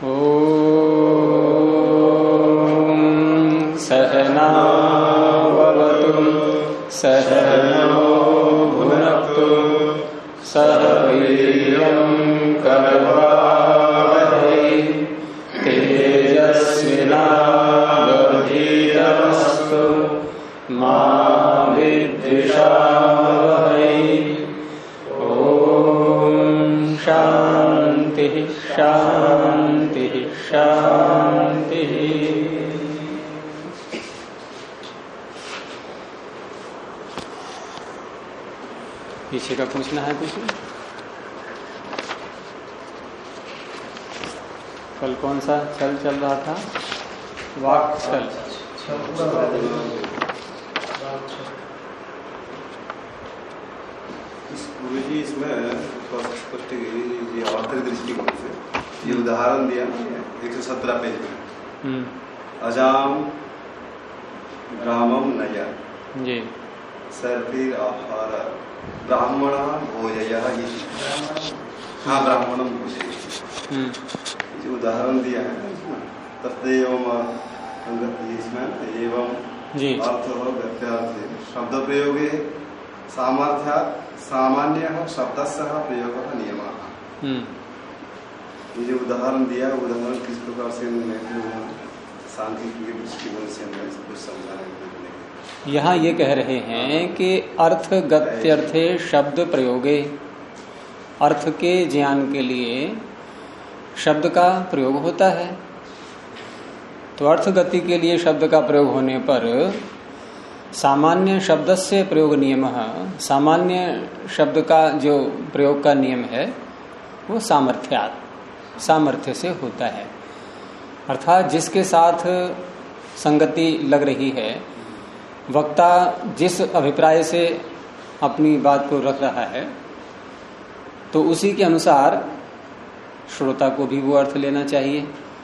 सहनावतु सहनौ भुनक्तु सह वीर्यं करवावहै तेजस्विनावधीतमस्तु मा विद्विषावहै। ॐ शान्ति शान्ति शान्ति। पीछे का पूछना है कुछ? कल कौन सा छल चल रहा था? वाक छल। गुरुजी इसमें आर्थिक दृष्टिकोण से ये उदाहरण दिया 117 पेज में। अजाम ग्रामम नया जी सर्वीर आहार ब्राह्मण भोजय। हाँ, ब्राह्मणम भोजय जो उदाहरण दिया है तस्देव इसमें एवं अर्थ शब्द प्रयोगे सामर्थ्य सामान्य शब्दस्य प्रयोग नियमः। ये जो उदाहरण दिया उदाहरण किस प्रकार से सांख्यिकी के दृष्टिकोण से हमें इसको समझाने के लिए यहाँ ये कह रहे हैं कि अर्थ गत्यर्थे शब्द प्रयोगे, अर्थ के ज्ञान के लिए शब्द का प्रयोग होता है। तो अर्थ गति के लिए शब्द का प्रयोग होने पर सामान्य शब्द से प्रयोग नियम, सामान्य शब्द का जो प्रयोग का नियम है वो सामर्थ्य से होता है। अर्थात जिसके साथ संगति लग रही है, वक्ता जिस अभिप्राय से अपनी बात को रख रहा है, तो उसी के अनुसार श्रोता को भी वो अर्थ लेना चाहिए।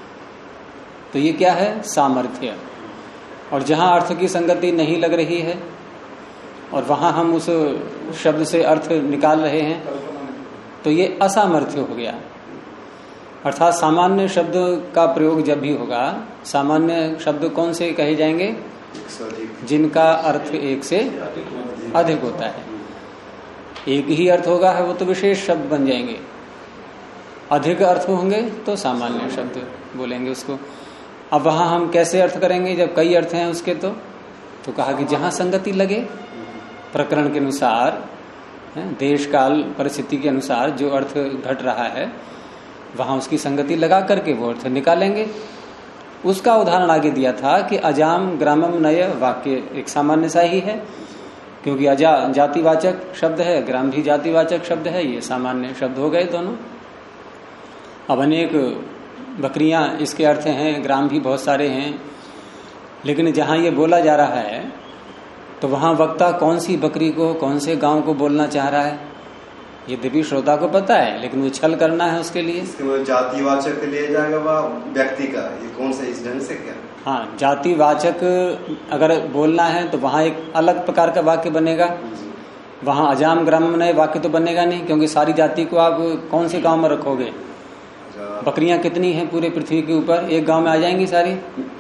तो ये क्या है? सामर्थ्य। और जहां अर्थ की संगति नहीं लग रही है और वहां हम उस शब्द से अर्थ निकाल रहे हैं, तो ये असामर्थ्य हो गया। अर्थात सामान्य शब्द का प्रयोग जब भी होगा, सामान्य शब्द कौन से कहे जाएंगे? जिनका अर्थ एक से अधिक होता है। एक ही अर्थ होगा है वो तो विशेष शब्द बन जाएंगे, अधिक अर्थ होंगे तो सामान्य शब्द बोलेंगे उसको। अब वहां हम कैसे अर्थ करेंगे जब कई अर्थ हैं उसके? तो कहा कि जहां संगति लगे, प्रकरण के अनुसार, देश काल परिस्थिति के अनुसार जो अर्थ घट रहा है वहां उसकी संगति लगा करके वो अर्थ निकालेंगे। उसका उदाहरण आगे दिया था कि अजाम ग्रामम नय वाक्य एक सामान्य सा ही है, क्योंकि अजा जातिवाचक शब्द है, ग्राम भी जातिवाचक शब्द है, ये सामान्य शब्द हो गए दोनों। अब अनेक बकरियां इसके अर्थ हैं, ग्राम भी बहुत सारे हैं, लेकिन जहां ये बोला जा रहा है तो वहां वक्ता कौन सी बकरी को, कौन से गांव को बोलना चाह रहा है ये दिव्य श्रोता को पता है, लेकिन वो छल करना है उसके लिए। जातिवाचक ले जाएगा वह व्यक्ति का, ये कौन सा इस ढंग से क्या? हाँ, जातिवाचक अगर बोलना है तो वहां एक अलग प्रकार का वाक्य बनेगा। वहां अजाम ग्राम नए वाक्य तो बनेगा नहीं, क्योंकि सारी जाति को आप कौन से गांव में रखोगे? बकरियां कितनी हैं पूरे पृथ्वी के ऊपर? एक गांव में आ जाएंगी सारी,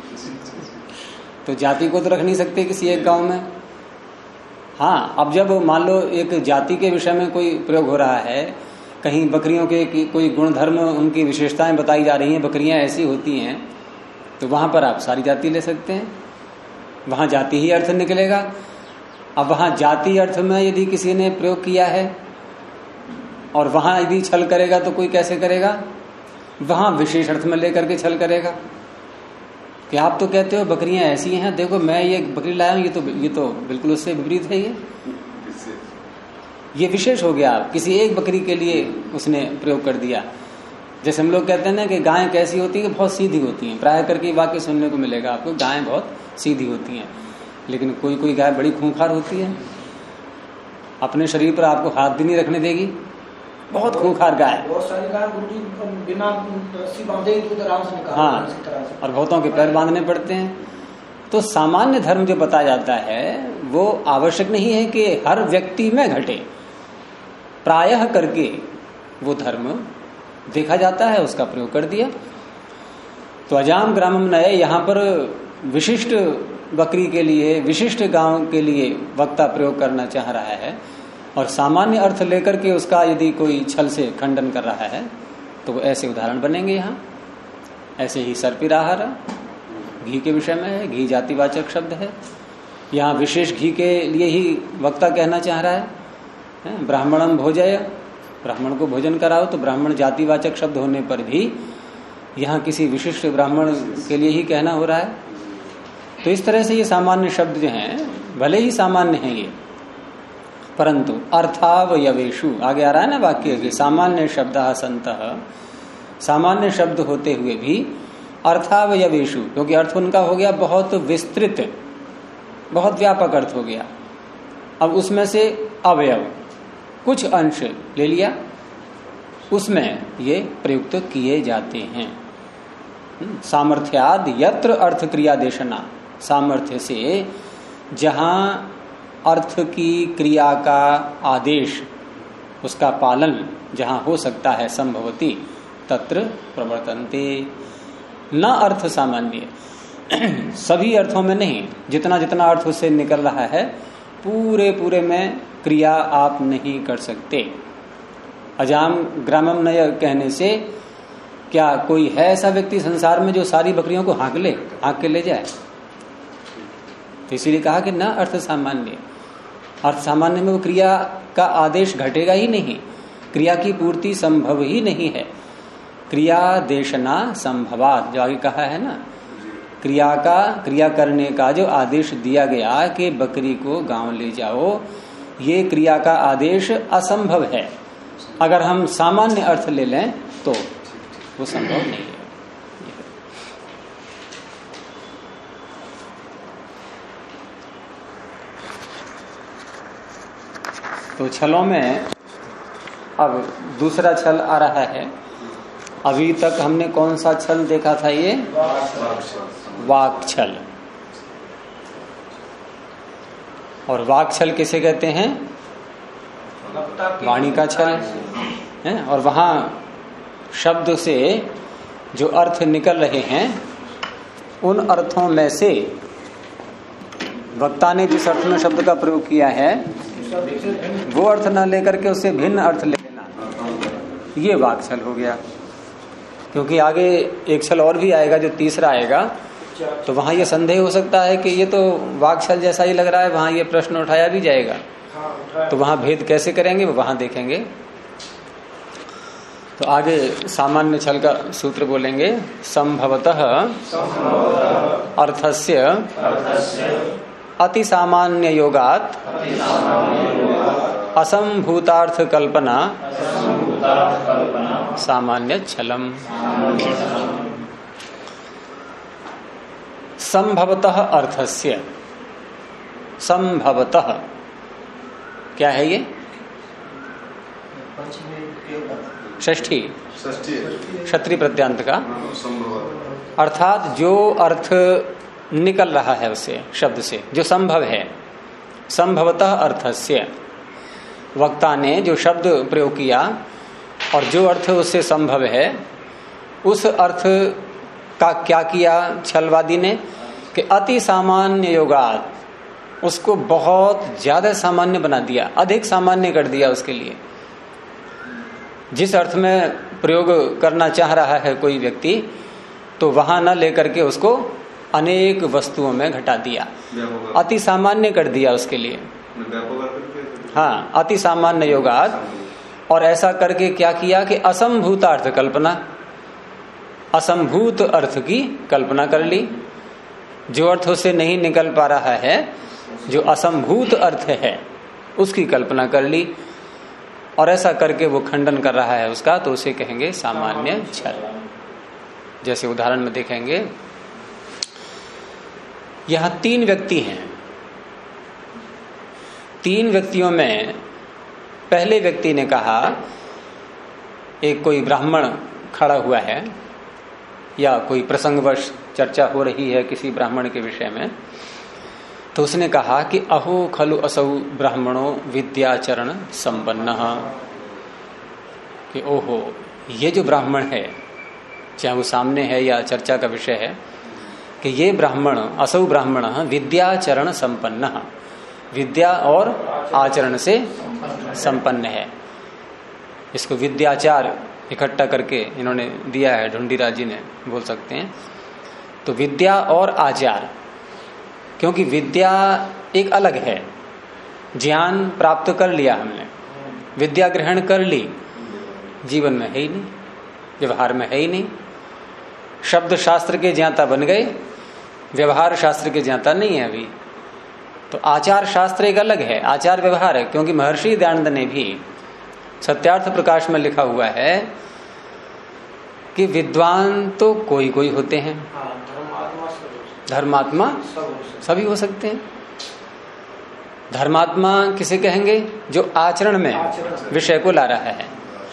तो जाति को तो रख नहीं सकते किसी एक गांव में। हाँ, अब जब मान लो एक जाति के विषय में कोई प्रयोग हो रहा है, कहीं बकरियों के कोई गुण धर्म, उनकी विशेषताएं बताई जा रही हैं, बकरियां ऐसी होती हैं, तो वहां पर आप सारी जाति ले सकते हैं, वहां जाति ही अर्थ निकलेगा। अब वहां जाति अर्थ में यदि किसी ने प्रयोग किया है और वहां यदि छल करेगा तो कोई कैसे करेगा? वहां विशेष अर्थ में लेकर के छल करेगा कि आप तो कहते हो बकरियां ऐसी हैं, देखो मैं ये बकरी लाया हूं, ये तो बिल्कुल उससे विपरीत है। ये विशेष हो गया, किसी एक बकरी के लिए उसने प्रयोग कर दिया। जैसे हम लोग कहते हैं ना कि गायें कैसी होती है, बहुत सीधी होती हैं। प्राय करके वाक्य सुनने को मिलेगा आपको, गायें बहुत सीधी होती हैं, लेकिन कोई कोई गाय बड़ी खूंखार होती है, अपने शरीर पर आपको हाथ भी नहीं रखने देगी, बहुत खूंखार गाय। बहुत सारी गाय बिना रस्सी बांधे दूध आराम से निकालती हैं। हाँ, और बहुतों के पैर बांधने पड़ते हैं। तो सामान्य धर्म जो बताया जाता है वो आवश्यक नहीं है कि हर व्यक्ति में घटे, प्रायः करके वो धर्म देखा जाता है, उसका प्रयोग कर दिया। तो अजाम ग्रामम नए यहाँ पर विशिष्ट बकरी के लिए, विशिष्ट गांव के लिए वक्ता प्रयोग करना चाह रहा है, और सामान्य अर्थ लेकर के उसका यदि कोई छल से खंडन कर रहा है तो वो ऐसे उदाहरण बनेंगे यहाँ। ऐसे ही सर्पिराहार घी के विषय में है, घी जातिवाचक शब्द है, यहाँ विशेष घी के लिए ही वक्ता कहना चाह रहा है। ब्राह्मणम भोजय, ब्राह्मण को भोजन कराओ, तो ब्राह्मण जातिवाचक शब्द होने पर भी यहाँ किसी विशिष्ट ब्राह्मण के लिए ही कहना हो रहा है। तो इस तरह से ये सामान्य शब्द जो हैं भले ही सामान्य हैं ये, परंतु अर्थावयवेषु, आगे आ रहा है ना वाक्य कि सामान्य शब्दः सन्तः, सामान्य शब्द होते हुए भी अर्थावयवेषु, क्योंकि अर्थ उनका हो गया बहुत विस्तृत, बहुत व्यापक अर्थ हो गया। अब उसमें से अवयव कुछ अंश ले लिया, उसमें ये प्रयुक्त किए जाते हैं। सामर्थ्याद यत्र अर्थ क्रिया देशना, सामर्थ्य से जहां अर्थ की क्रिया का आदेश, उसका पालन जहां हो सकता है संभवती, तत्र प्रवर्तन्ते। न अर्थ सामान्य, सभी अर्थों में नहीं, जितना जितना अर्थ उससे निकल रहा है पूरे पूरे में क्रिया आप नहीं कर सकते। अजाम ग्रामम नय कहने से क्या कोई है ऐसा व्यक्ति संसार में जो सारी बकरियों को हाँक के ले जाए? तो इसीलिए कहा कि न अर्थ सामान्य, अर्थ सामान्य में वो क्रिया का आदेश घटेगा ही नहीं, क्रिया की पूर्ति संभव ही नहीं है। क्रिया देशना संभवात, जो आगे कहा है ना, क्रिया करने का जो आदेश दिया गया कि बकरी को गांव ले जाओ, ये क्रिया का आदेश असंभव है। अगर हम सामान्य अर्थ ले लें तो वो संभव नहीं है। तो छलों में अब दूसरा छल आ रहा है। अभी तक हमने कौन सा छल देखा था? ये वाक छल। और वाक छल किसे कहते हैं? वाणी का छल है। और वहां शब्द से जो अर्थ निकल रहे हैं, उन अर्थों में से वक्ता ने जिस अर्थ में शब्द का प्रयोग किया है वो अर्थ न लेकर के उससे भिन्न अर्थ ले लेना, ये वाक छल हो गया। क्योंकि आगे एक छल और भी आएगा, जो तीसरा आएगा, तो वहां ये संदेह हो सकता है कि ये तो वाक छल जैसा ही लग रहा है, वहां ये प्रश्न उठाया भी जाएगा। तो वहां भेद कैसे करेंगे वो वहां देखेंगे। तो आगे सामान्य छल का सूत्र बोलेंगे। संभवतः अर्थस्य अति सामान्य योगात असंभूतार्थ कल्पना सामान्य छलम। संभवतः अर्थस्य, संभवतः क्या है ये? षष्ठी, क्षत्रिय प्रत्यांत का। अर्थात जो अर्थ निकल रहा है उससे, शब्द से, जो संभव है। संभवतः अर्थस्य, वक्ता ने जो शब्द प्रयोग किया और जो अर्थ उससे संभव है, उस अर्थ का क्या किया छलवादी ने कि अति सामान्य योगात, उसको बहुत ज्यादा सामान्य बना दिया, अधिक सामान्य कर दिया उसके लिए। जिस अर्थ में प्रयोग करना चाह रहा है कोई व्यक्ति, तो वहां न लेकर के उसको अनेक वस्तुओं में घटा दिया, अति सामान्य कर दिया उसके लिए। हाँ, अति सामान्य योगात। और ऐसा करके क्या किया कि असंभूतार्थ कल्पना, असंभूत अर्थ की कल्पना कर ली। जो अर्थ उससे नहीं निकल पा रहा है, जो असंभूत अर्थ है, उसकी कल्पना कर ली। और ऐसा करके वो खंडन कर रहा है उसका, तो उसे कहेंगे सामान्य छल। जैसे उदाहरण में देखेंगे, यहां 3 व्यक्ति हैं। 3 व्यक्तियों में पहले व्यक्ति ने कहा, एक कोई ब्राह्मण खड़ा हुआ है या कोई प्रसंगवश चर्चा हो रही है किसी ब्राह्मण के विषय में, तो उसने कहा कि अहो खलु असौ ब्राह्मणो विद्याचरण संपन्न, कि ओहो, ये जो ब्राह्मण है चाहे वो सामने है या चर्चा का विषय है, कि ये ब्राह्मण असौ ब्राह्मण विद्याचरण संपन्न, विद्या और आचरण से संपन्न है। इसको विद्याचार इकट्ठा करके इन्होंने दिया है, ढूंढीराज जी ने, बोल सकते हैं। तो विद्या और आचार, क्योंकि विद्या एक अलग है, ज्ञान प्राप्त कर लिया हमने, विद्या ग्रहण कर ली, जीवन में है ही नहीं, व्यवहार में है ही नहीं। शब्द शास्त्र के ज्ञाता बन गए, व्यवहार शास्त्र के ज्ञाता नहीं है अभी। तो आचार शास्त्र एक अलग है, आचार व्यवहार है। क्योंकि महर्षि दयानंद ने भी सत्यार्थ प्रकाश में लिखा हुआ है कि विद्वान तो कोई कोई होते हैं, धर्मात्मा सभी हो सकते हैं। धर्मात्मा किसे कहेंगे? जो आचरण में विषय को ला रहा है।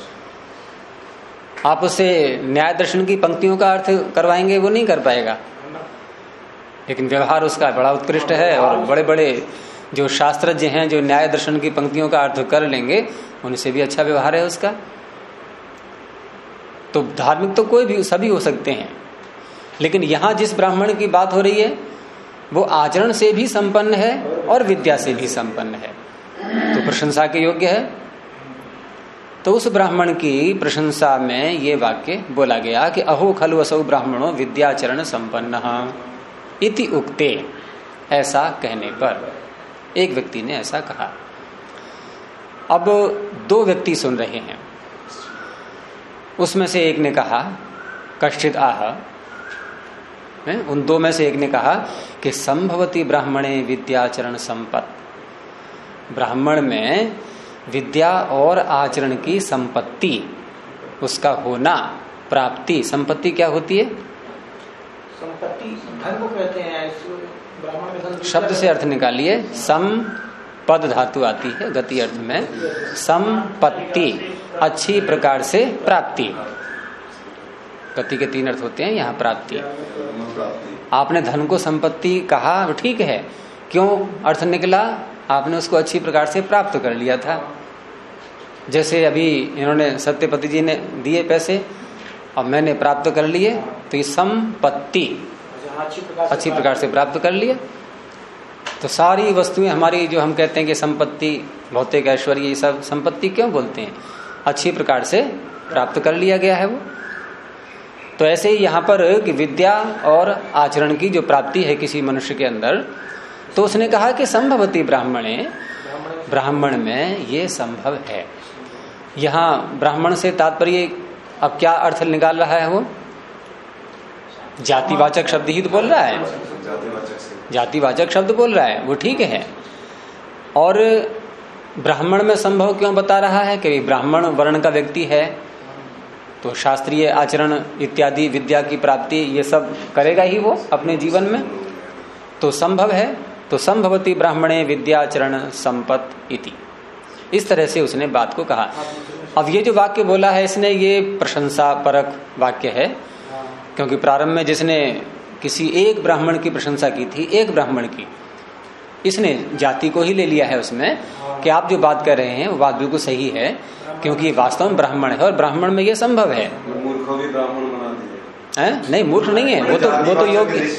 आप उसे न्याय दर्शन की पंक्तियों का अर्थ करवाएंगे, वो नहीं कर पाएगा, लेकिन व्यवहार उसका बड़ा उत्कृष्ट है। और बड़े बड़े जो शास्त्रज्ञ हैं, जो न्याय दर्शन की पंक्तियों का अर्थ कर लेंगे, उनसे भी अच्छा व्यवहार है उसका। तो धार्मिक तो कोई भी, सभी हो सकते हैं। लेकिन यहां जिस ब्राह्मण की बात हो रही है वो आचरण से भी संपन्न है और विद्या से भी संपन्न है, तो प्रशंसा के योग्य है। तो उस ब्राह्मण की प्रशंसा में ये वाक्य बोला गया कि अहो खलु असौ ब्राह्मणो विद्याचरण संपन्न इति उक्ते। ऐसा कहने पर एक व्यक्ति ने ऐसा कहा। अब दो व्यक्ति सुन रहे हैं, उसमें से एक ने कहा कश्चित आह, उन दो में से एक ने कहा कि संभवती ब्राह्मणे विद्याचरण संपत्ति, ब्राह्मण में विद्या और आचरण की संपत्ति, उसका होना, प्राप्ति। संपत्ति क्या होती है? संपत्ति धन को कहते हैं। ब्राह्मण में धन शब्द से अर्थ निकालिए, सम पद धातु आती है गति अर्थ में, संपत्ति अच्छी प्रकार से प्राप्ति। गति के तीन अर्थ होते हैं, यहाँ प्राप्ति। आपने धन को संपत्ति कहा, ठीक है, क्यों अर्थ निकला? आपने उसको अच्छी प्रकार से प्राप्त कर लिया था। जैसे अभी इन्होंने सत्यपति जी ने दिए पैसे और मैंने प्राप्त कर लिए, तो ये संपत्ति अच्छी प्रकार से प्राप्त कर लिए। तो सारी वस्तुएं हमारी जो हम कहते हैं कि संपत्ति, भौतिक ऐश्वर्य, ये सब संपत्ति क्यों बोलते हैं? अच्छी प्रकार से प्राप्त कर लिया गया है वो। तो ऐसे ही यहाँ पर कि विद्या और आचरण की जो प्राप्ति है किसी मनुष्य के अंदर, तो उसने कहा कि संभवती ब्राह्मणे, ब्राह्मण में ये संभव है। यहाँ ब्राह्मण से तात्पर्य अब क्या अर्थ निकाल रहा है? वो जातिवाचक शब्द ही तो बोल रहा है, जातिवाचक शब्द बोल रहा है, वो ठीक है। और ब्राह्मण में संभव क्यों बता रहा है? कि ब्राह्मण वर्ण का व्यक्ति है तो शास्त्रीय आचरण इत्यादि विद्या की प्राप्ति ये सब करेगा ही वो अपने जीवन में, तो संभव है। तो संभवती ब्राह्मणे विद्याचरण संपत्ति इति, इस तरह से उसने बात को कहा। अब ये जो वाक्य बोला है इसने, ये प्रशंसा परक वाक्य है, क्योंकि प्रारंभ में जिसने किसी एक ब्राह्मण की प्रशंसा की थी, एक ब्राह्मण की, इसने जाति को ही ले लिया है उसमें कि आप जो बात कर रहे हैं वो बात बिल्कुल सही है, क्योंकि वास्तव में ब्राह्मण है और ब्राह्मण में ये संभव है। मूर्खों भी ब्राह्मण बना दिए है? नहीं, मूर्ख नहीं है, वो तो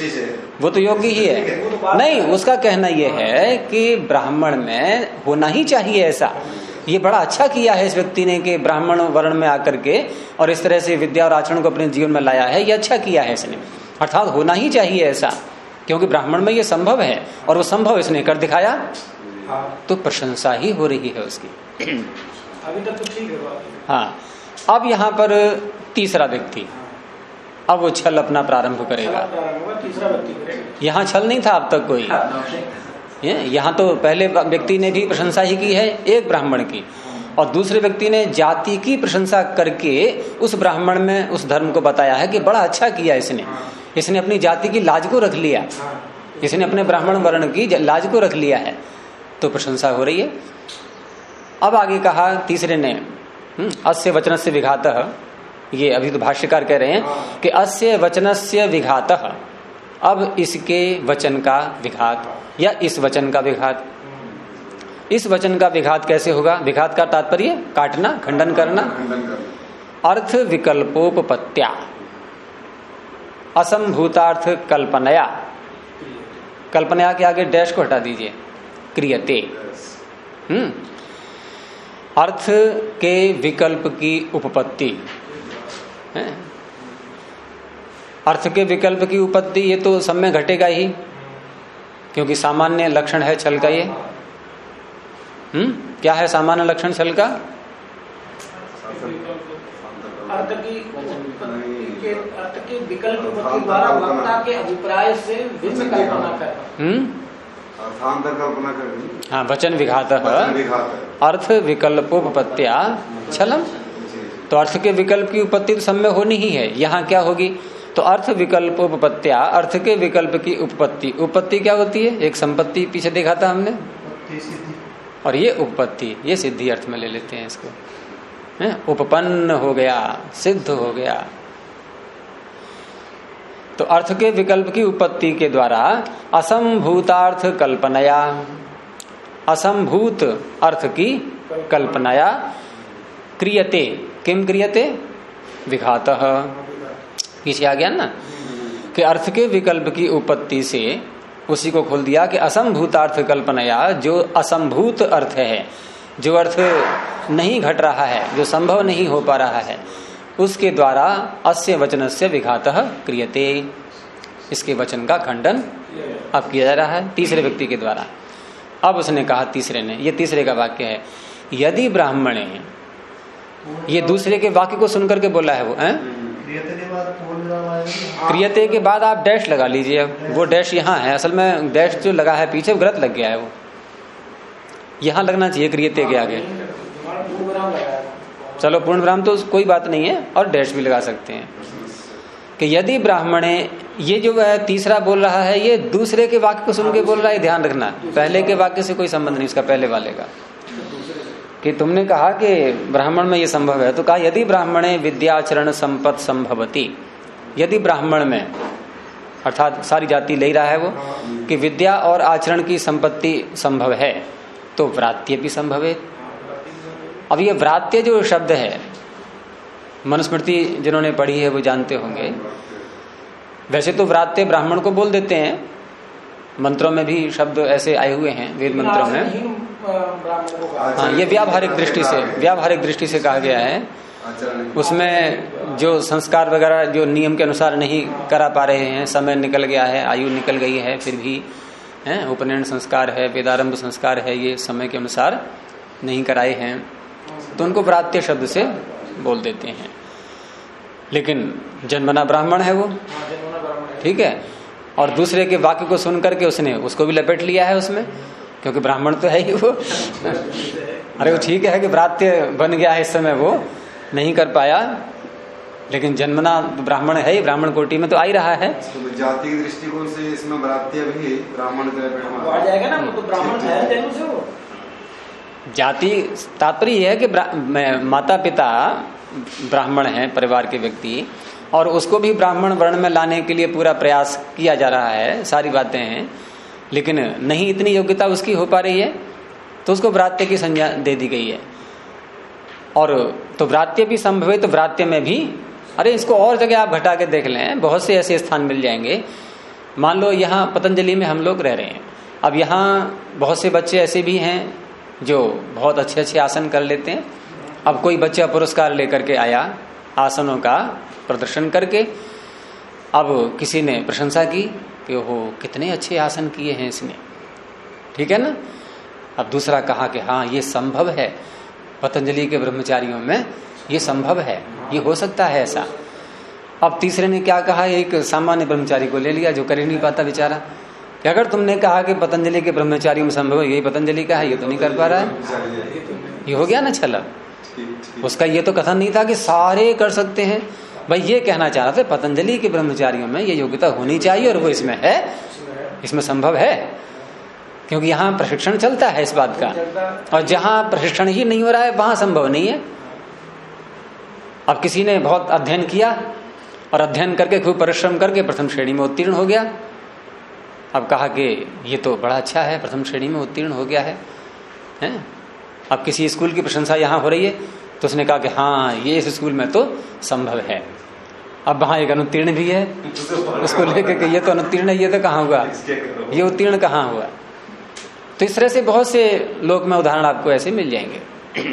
योग्य ही है। नहीं, उसका कहना यह है कि ब्राह्मण में होना ही चाहिए ऐसा। ये बड़ा अच्छा किया है इस व्यक्ति ने कि ब्राह्मण वर्ण में आकर के और इस तरह से विद्या और आचरण को अपने जीवन में लाया है, ये अच्छा किया है इसने, अर्थात होना ही चाहिए ऐसा, क्योंकि ब्राह्मण में ये संभव है और वो संभव इसने कर दिखाया, तो प्रशंसा ही हो रही है उसकी। अभी तक तो ठीक है। हाँ, अब यहाँ पर तीसरा व्यक्ति, अब वो छल अपना प्रारंभ करेगा। तीसरा व्यक्ति करेगा। यहाँ छल नहीं था अब तक कोई, यहाँ तो पहले व्यक्ति ने भी प्रशंसा ही की है एक ब्राह्मण की, और दूसरे व्यक्ति ने जाति की प्रशंसा करके उस ब्राह्मण में उस धर्म को बताया है कि बड़ा अच्छा किया इसने अपनी जाति की लाज को रख लिया, इसने अपने ब्राह्मण वर्ण की लाज को रख लिया है, तो प्रशंसा हो रही है। अब आगे कहा तीसरे ने, अस्य वचनस्य विघातः, ये अभी तो भाष्यकार कह रहे हैं कि अस्य वचनस्य विघातः, अब इसके वचन का विघात या इस वचन का विघात। इस वचन का विघात कैसे होगा? विघात का तात्पर्य काटना, खंडन करना। अर्थ विकल्पोपत्या, असंभूतार्थ कल्पनया, कल्पनया के आगे डैश को हटा दीजिए, क्रियते। अर्थ के विकल्प की उपपत्ति है। अर्थ के विकल्प की उपपत्ति ये तो सब में घटेगा ही, क्योंकि सामान्य लक्षण है छल का ये। क्या है सामान्य लक्षण छल का? अर्थ के विकल्प के द्वारा वक्ता के अभिप्राय से भिन्न कल्पना करना। अर्थांतर कल्पना करनी। हाँ, वचन विघात अर्थ विकल्पोपत्त्या छलम। तो अर्थ के विकल्प की उपपत्ति तो सब में होनी ही है। यहाँ क्या होगी? तो अर्थ विकल्पोपत्त्या, अर्थ के विकल्प की उपपत्ति। उपपत्ति क्या होती है? एक संपत्ति पीछे देखा था हमने, और ये उपपत्ति, ये सिद्धि अर्थ में ले लेते हैं इसको। उपपन्न हो गया, सिद्ध हो गया। तो अर्थ के विकल्प की उपपत्ति के द्वारा असंभूतार्थ कल्पनया, असंभूत अर्थ की कल्पनया क्रियते। किम क्रियते? विघातः। पीछे आ गया ना कि अर्थ के विकल्प की उपपत्ति से उसी को खोल दिया कि असंभूतार्थ कल्पनया, जो असंभूत अर्थ है, जो अर्थ नहीं घट रहा है, जो संभव नहीं हो पा रहा है, उसके द्वारा अस्य वचनस्य विघातः क्रियते। इसके वचन का खंडन अब किया जा रहा है तीसरे व्यक्ति के द्वारा। अब उसने कहा, तीसरे ने, ये तीसरे का वाक्य है, यदि ब्राह्मणे, ये दूसरे के वाक्य को सुनकर के बोला है वो। क्रियते के बाद आप डैश लगा लीजिए। वो डैश यहाँ है, असल में डैश जो लगा है पीछे गलत लग गया है, वो यहाँ लगना चाहिए क्रियते के आगे। चलो पूर्ण विराम तो कोई बात नहीं है, और डैश भी लगा सकते हैं कि यदि ब्राह्मणे, ये जो है तीसरा बोल रहा है, ये दूसरे के वाक्य को सुन के बोल रहा है, ध्यान रखना। पहले के वाक्य से कोई संबंध नहीं उसका, पहले वाले का। कि तुमने कहा कि ब्राह्मण में ये संभव है, तो कहा यदि ब्राह्मणे विद्याचरण संपत्ति संभवती। यदि ब्राह्मण में, अर्थात सारी जाति ले रहा है वो, कि विद्या और आचरण की संपत्ति संभव है, तो व्रात्य भी संभव है। अब ये व्रात्य जो शब्द है, मनुस्मृति जिन्होंने पढ़ी है वो जानते होंगे। वैसे तो व्रात्य ब्राह्मण को बोल देते हैं, मंत्रों में भी शब्द ऐसे आए हुए हैं, वेद मंत्रों में। हाँ, ये व्यावहारिक दृष्टि से कहा गया है। उसमें जो संस्कार वगैरह जो नियम के अनुसार नहीं करा पा रहे हैं, समय निकल गया है, आयु निकल गई है, फिर भी उपनयन संस्कार है, वेदारंभ संस्कार है, ये समय के अनुसार नहीं कराए हैं, तो उनको व्रात्य शब्द से बोल देते हैं। लेकिन जन्मना ब्राह्मण है वो, ठीक है। और दूसरे के वाक्य को सुन करके उसने उसको भी लपेट लिया है उसमें, क्योंकि ब्राह्मण तो है ही वो। अरे वो ठीक है कि व्रात्य बन गया है, इस समय वो नहीं कर पाया, लेकिन जन्मना ब्राह्मण है ही, ब्राह्मण कोटि में तो आ ही रहा है। तो जाति के दृष्टिकोण से इसमें व्रात्य भी ब्राह्मण आ जाएगा ना, तो ब्राह्मण है जन्म से वो। जाति तात्पर्य यह है कि माता पिता ब्राह्मण हैं, परिवार के व्यक्ति, और उसको भी ब्राह्मण वर्ण में लाने के लिए पूरा प्रयास किया जा रहा है, सारी बातें हैं, लेकिन नहीं इतनी योग्यता उसकी हो पा रही है, तो उसको व्रात्य की संज्ञा दे दी गई है। और तो व्रात्य भी संभव है, तो व्रात्य में भी, अरे इसको और जगह आप घटा के देख लें, बहुत से ऐसे स्थान मिल जाएंगे। मान लो यहाँ पतंजलि में हम लोग रह रहे हैं, अब यहाँ बहुत से बच्चे ऐसे भी हैं जो बहुत अच्छे अच्छे आसन कर लेते हैं। अब कोई बच्चा पुरस्कार लेकर के आया आसनों का प्रदर्शन करके, अब किसी ने प्रशंसा की कि ओहो कितने अच्छे आसन किए हैं इसने, ठीक है ना। अब दूसरा कहा कि हाँ ये संभव है, पतंजलि के ब्रह्मचारियों में ये संभव है, ये हो सकता है ऐसा। अब तीसरे ने क्या कहा, एक सामान्य ब्रह्मचारी को ले लिया जो कर ही नहीं पाता बेचारा, कि अगर तुमने कहा कि पतंजलि के ब्रह्मचारियों में संभव है, यही पतंजलि का है, ये तो नहीं कर पा रहा है, ये हो गया ना छला। उसका ये तो कथन नहीं था कि सारे कर सकते हैं, भाई ये कहना चाह रहा था पतंजलि के ब्रह्मचारियों में ये योग्यता होनी चाहिए, और वो इसमें है, इसमें संभव है, क्योंकि यहाँ प्रशिक्षण चलता है इस बात का, और जहाँ प्रशिक्षण ही नहीं हो रहा है वहां संभव नहीं है। अब किसी ने बहुत अध्ययन किया और अध्ययन करके खूब परिश्रम करके प्रथम श्रेणी में उत्तीर्ण हो गया। अब कहा कि ये तो बड़ा अच्छा है, प्रथम श्रेणी में उत्तीर्ण हो गया है। अब किसी स्कूल की प्रशंसा यहाँ हो रही है, तो उसने कहा कि हाँ ये इस स्कूल में तो संभव है। अब वहां एक अनुत्तीर्ण भी है, उसको लेकर के ये तो अनुत्तीर्ण है, ये तो कहाँ हुआ, ये उत्तीर्ण कहाँ हुआ। तो इस तरह से बहुत से लोक में उदाहरण आपको ऐसे मिल जाएंगे।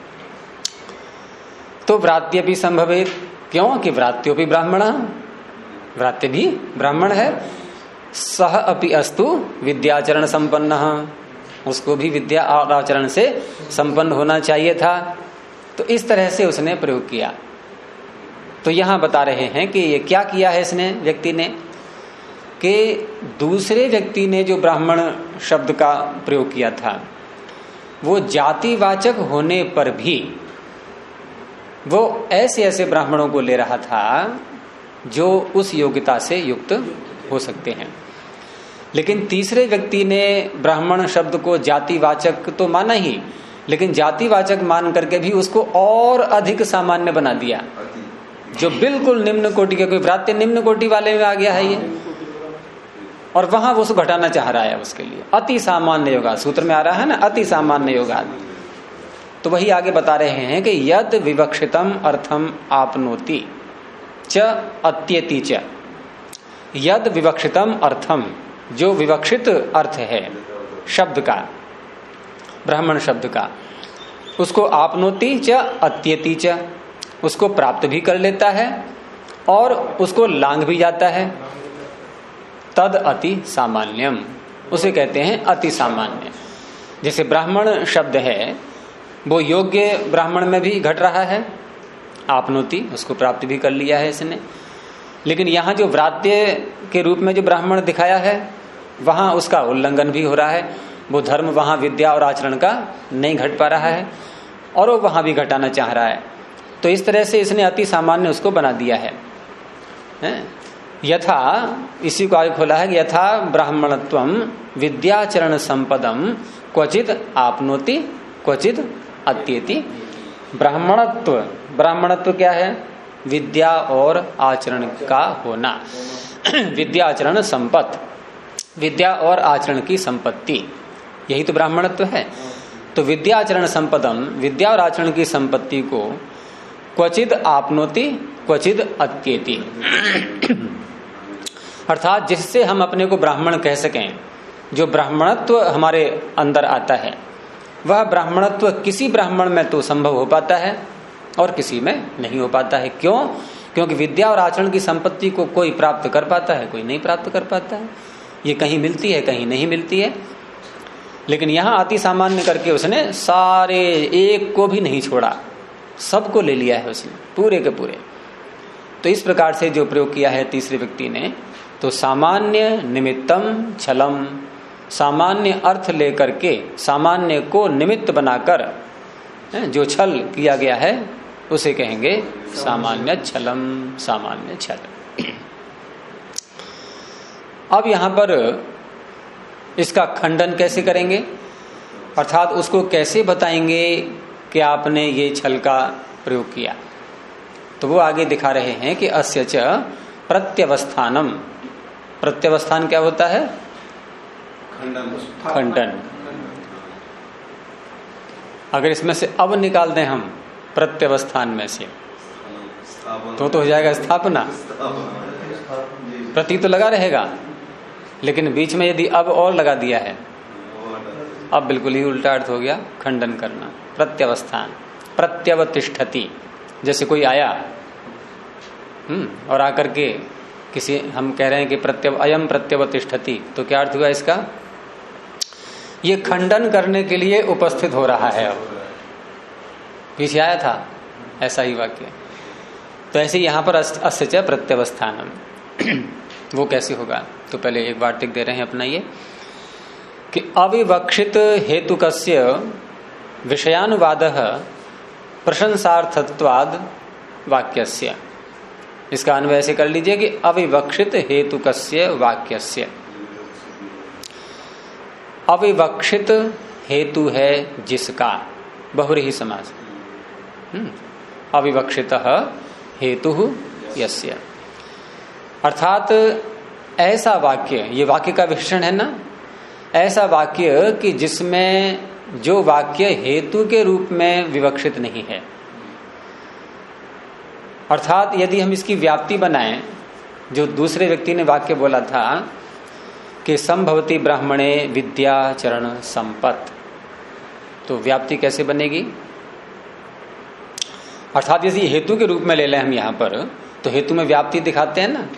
तो व्रात्य भी संभवित, क्यों कि व्रात्यो भी ब्राह्मण, व्रात्य भी ब्राह्मण है। सह अपि अस्तु विद्याचरण संपन्न, उसको भी विद्या और आचरण से संपन्न होना चाहिए था। तो इस तरह से उसने प्रयोग किया। तो यहां बता रहे हैं कि ये क्या किया है इसने, व्यक्ति ने, कि दूसरे व्यक्ति ने जो ब्राह्मण शब्द का प्रयोग किया था वो जातिवाचक होने पर भी वो ऐसे ऐसे ब्राह्मणों को ले रहा था जो उस योग्यता से युक्त हो सकते हैं। लेकिन तीसरे व्यक्ति ने ब्राह्मण शब्द को जातिवाचक तो माना ही, लेकिन जातिवाचक मान करके भी उसको और अधिक सामान्य बना दिया, जो बिल्कुल निम्न कोटि के, कोई व्रात्य निम्न कोटि वाले में आ गया है ये, और वहां वो उसको घटाना चाह रहा है उसके लिए। अति सामान्य योगा सूत्र में आ रहा है ना, अति सामान्य योगा। तो वही आगे बता रहे हैं कि यद विवक्षितम अर्थम आपनोति च अत्यति च, यद विवक्षितम अर्थम, जो विवक्षित अर्थ है शब्द का, ब्राह्मण शब्द का, उसको आपनोति च अत्यति च, उसको प्राप्त भी कर लेता है और उसको लांघ भी जाता है। तद अति सामान्यम, उसे कहते हैं अति सामान्य। जैसे ब्राह्मण शब्द है वो योग्य ब्राह्मण में भी घट रहा है, आपनोति, उसको प्राप्त भी कर लिया है इसने। लेकिन यहाँ जो व्रात्य के रूप में जो ब्राह्मण दिखाया है वहां उसका उल्लंघन भी हो रहा है। वो धर्म वहां विद्या और आचरण का नहीं घट पा रहा है और वो वहां भी घटाना चाह रहा है। तो इस तरह से इसने अति सामान्य उसको बना दिया है। यथा, इसी को आगे खोला है कि यथा ब्राह्मणत्वम विद्याचरण संपदम क्वचित आपनोति क्वचित अत्येति। ब्राह्मणत्व, ब्राह्मणत्व क्या है, विद्या और आचरण का होना, विद्या आचरण संपत्ति, विद्या और आचरण की संपत्ति, यही तो ब्राह्मणत्व है। तो विद्या आचरण संपदम, विद्या और आचरण की संपत्ति को क्वचित आपनोति क्वचित अत्येति, अर्थात जिससे हम अपने को ब्राह्मण कह सकें, जो ब्राह्मणत्व हमारे अंदर आता है वह ब्राह्मणत्व किसी ब्राह्मण में तो संभव हो पाता है और किसी में नहीं हो पाता है। क्यों? क्योंकि विद्या और आचरण की संपत्ति को कोई प्राप्त कर पाता है, कोई नहीं प्राप्त कर पाता है। ये कहीं मिलती है, कहीं नहीं मिलती है। लेकिन यहां अति सामान्य करके उसने सारे, एक को भी नहीं छोड़ा, सबको ले लिया है उसने, पूरे के पूरे। तो इस प्रकार से जो प्रयोग किया है तीसरे व्यक्ति ने, तो सामान्य निमित्तम छलम, सामान्य अर्थ लेकर के सामान्य को निमित्त बनाकर जो छल किया गया है उसे कहेंगे सामान्य छलम, सामान्य छल। अब यहां पर इसका खंडन कैसे करेंगे, अर्थात उसको कैसे बताएंगे कि आपने ये छल का प्रयोग किया। तो वो आगे दिखा रहे हैं कि अस्य च प्रत्यवस्थानम, प्रत्यवस्थान क्या होता है, खंडन। अगर इसमें से अब निकाल दें हम प्रत्यवस्थान में से तो हो जाएगा स्थापना, प्रति तो लगा रहेगा, लेकिन बीच में यदि अब और लगा दिया है, अब बिल्कुल ही उल्टा अर्थ हो गया, खंडन करना। प्रत्यवस्थान, प्रत्यवतिष्ठति, जैसे कोई आया और आकर के किसी, हम कह रहे हैं कि अयम प्रत्यवतिष्ठति, तो क्या अर्थ हुआ इसका, ये खंडन करने के लिए उपस्थित हो रहा है। अब पीछे आया था ऐसा ही वाक्य। तो ऐसे यहां पर अस्य च प्रत्यवस्थानम, वो कैसे होगा, तो पहले एक बार टिक दे रहे हैं अपना ये कि अविवक्षित हेतुकस्य विषयानुवादः प्रशंसार्थत्वाद वाक्यस्य। इसका अन्वय ऐसे कर लीजिए कि अविवक्षित हेतुकस्य वाक्यस्य। अविवक्षित हेतु है जिसका, बहुव्रीहि समास, अविवक्षितः हेतु यस्य, अर्थात ऐसा वाक्य, ये वाक्य का विशेषण है ना, ऐसा वाक्य कि जिसमें जो वाक्य हेतु के रूप में विवक्षित नहीं है, अर्थात यदि हम इसकी व्याप्ति बनाएं, जो दूसरे व्यक्ति ने वाक्य बोला था कि संभवती ब्राह्मणे विद्याचरण संपत्ति, तो व्याप्ति कैसे बनेगी? अर्थात यदि हेतु के रूप में ले लें हम यहां पर, तो हेतु में व्याप्ति दिखाते हैं ना,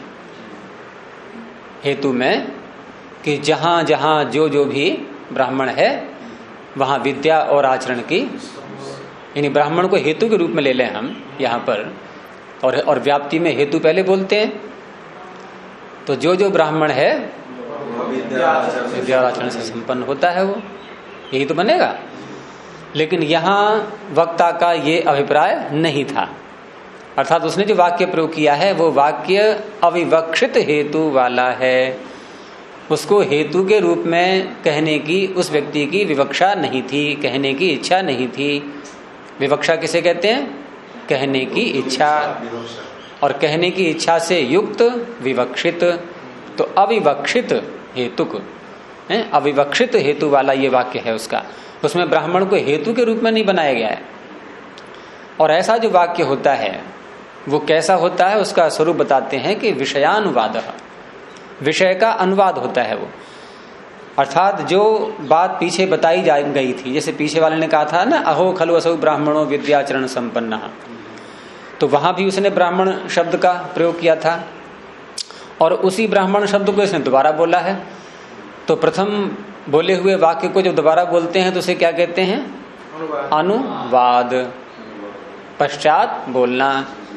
हेतु में कि जहां जहां जो जो भी ब्राह्मण है वहां विद्या और आचरण की, यानी ब्राह्मण को हेतु के रूप में ले लें हम यहां पर, और व्याप्ति में हेतु पहले बोलते हैं, तो जो जो ब्राह्मण है विद्या और आचरण से संपन्न होता है, वो यही तो बनेगा। लेकिन यहां वक्ता का ये अभिप्राय नहीं था, अर्थात उसने जो वाक्य प्रयोग किया है वो वाक्य अविवक्षित हेतु वाला है, उसको हेतु के रूप में कहने की उस व्यक्ति की विवक्षा नहीं थी, कहने की इच्छा नहीं थी। विवक्षा किसे कहते हैं? कहने की इच्छा, और कहने की इच्छा से युक्त विवक्षित, तो अविवक्षित हेतुक है, अविवक्षित हेतु वाला ये वाक्य है उसका, उसमें ब्राह्मण को हेतु के रूप में नहीं बनाया गया है। और ऐसा जो वाक्य होता है वो कैसा होता है, उसका स्वरूप बताते हैं कि विषयानुवाद, विषय का अनुवाद होता है वो, अर्थात जो बात पीछे बताई जा गई थी, जैसे पीछे वाले ने कहा था ना, अहो खलु असौ ब्राह्मणो विद्याचरण संपन्न, तो वहां भी उसने ब्राह्मण शब्द का प्रयोग किया था, और उसी ब्राह्मण शब्द को इसने दोबारा बोला है। तो प्रथम बोले हुए वाक्य को जब दोबारा बोलते हैं तो उसे क्या कहते हैं? अनुवाद। पश्चात बोलना,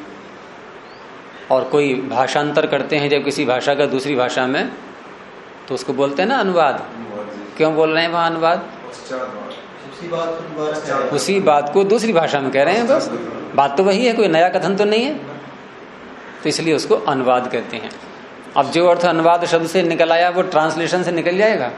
और कोई भाषांतर करते हैं जब किसी भाषा का दूसरी भाषा में, तो उसको बोलते हैं ना अनुवाद। क्यों बोल रहे हैं वहां अनुवाद? उसी बात को दूसरी भाषा में कह रहे हैं, बस बात तो वही है, कोई नया कथन तो नहीं है, तो इसलिए उसको अनुवाद कहते हैं। अब जो अर्थ अनुवाद शब्द से निकल आया वो ट्रांसलेशन से निकल जाएगा।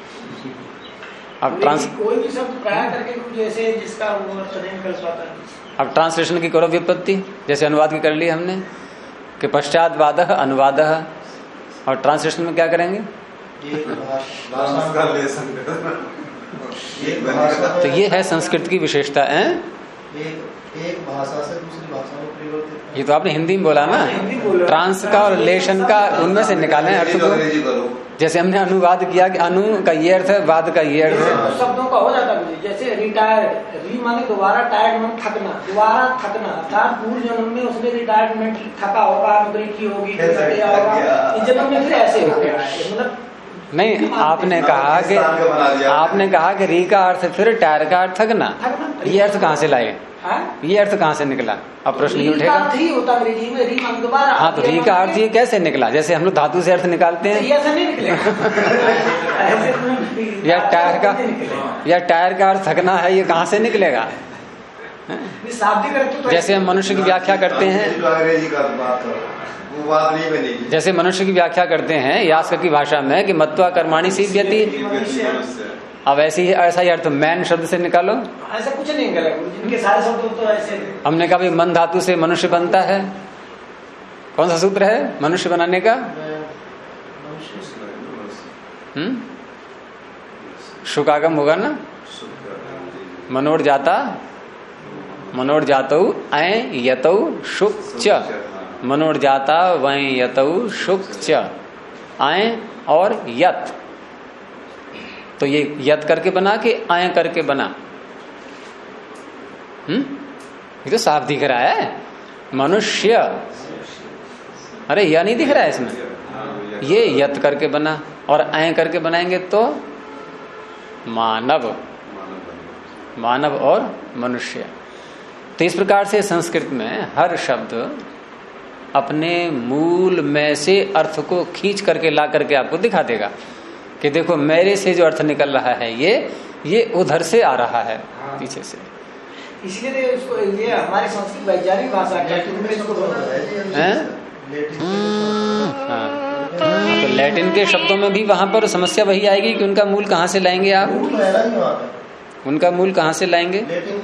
अब कोई भी शब्द प्राय करके जैसे जिसका वो अर्थ नहीं निकल पाता है। अब ट्रांसलेशन की करो व्युत्पत्ति, जैसे अनुवाद की कर ली हमने कि पश्चात वादः अनुवादः, और ट्रांसलेशन में क्या करेंगे? तो ये है संस्कृत की विशेषता है। एक भाषा से दूसरी भाषा में परिवर्तित। ये तो आपने हिंदी में बोला ना, ट्रांस का और लेशन का, उनमें से निकाले अर्थ को। जैसे हमने अनुवाद किया कि अनु का ये अर्थ है, वाद का ये अर्थ है। शब्दों का हो जाता है, जैसे रिटायर्ड, री माने दोबारा, टायर्ड माने थकना, दोबारा थकना, अर्थात पूर्व जन्म में उसने रिटायरमेंट थका होगा, नौकरी की होगी, इस जन्म में फिर ऐसे हो गया, मतलब नहीं। आपने कहा कि री का अर्थ फिर टायर का अर्थ थकना, ये अर्थ कहाँ से लाए? ये अर्थ कहाँ से निकला? अब प्रश्न ही उठेगा। हाँ, तो री का अर्थ ये कैसे निकला? जैसे हम लोग धातु से अर्थ निकालते हैं, या टायर का अर्थ थकना है, ये कहाँ से निकलेगा? जैसे हम मनुष्य की व्याख्या करते हैं, जैसे मनुष्य की व्याख्या करते हैं यास्क की भाषा में कि मत्वा कर्माणि सिद्ध्यति, अब ऐसा ही अर्थ मैन शब्द से निकालो। ऐसा कुछ नहीं निकलेगा, इनके सारे शब्द तो ऐसे। हमने कहा भाई मन धातु से मनुष्य बनता है, कौन सा सूत्र है मनुष्य बनाने का? शुकागम होगा ना, मनोर जातौ ऐ यतौ शुक च, मनोर जाता वै यतौ शुक च, आय और यत, तो ये यत करके बना के आय करके बना। ये तो साफ दिख रहा है, मनुष्य, अरे यह नहीं दिख रहा है इसमें, ये यत करके बना, और आय करके बनाएंगे तो मानव, मानव और मनुष्य। तो इस प्रकार से संस्कृत में हर शब्द अपने मूल में से अर्थ को खींच करके ला करके आपको दिखा देगा कि देखो मेरे से जो अर्थ निकल रहा है ये उधर से आ रहा है, पीछे से। इसलिए इसको ये हमारी संस्कृत वैज्ञानिक भाषा है, तो लैटिन के शब्दों में भी वहां पर समस्या वही आएगी कि उनका मूल कहाँ से लाएंगे आप? उनका मूल कहाँ से लाएंगे?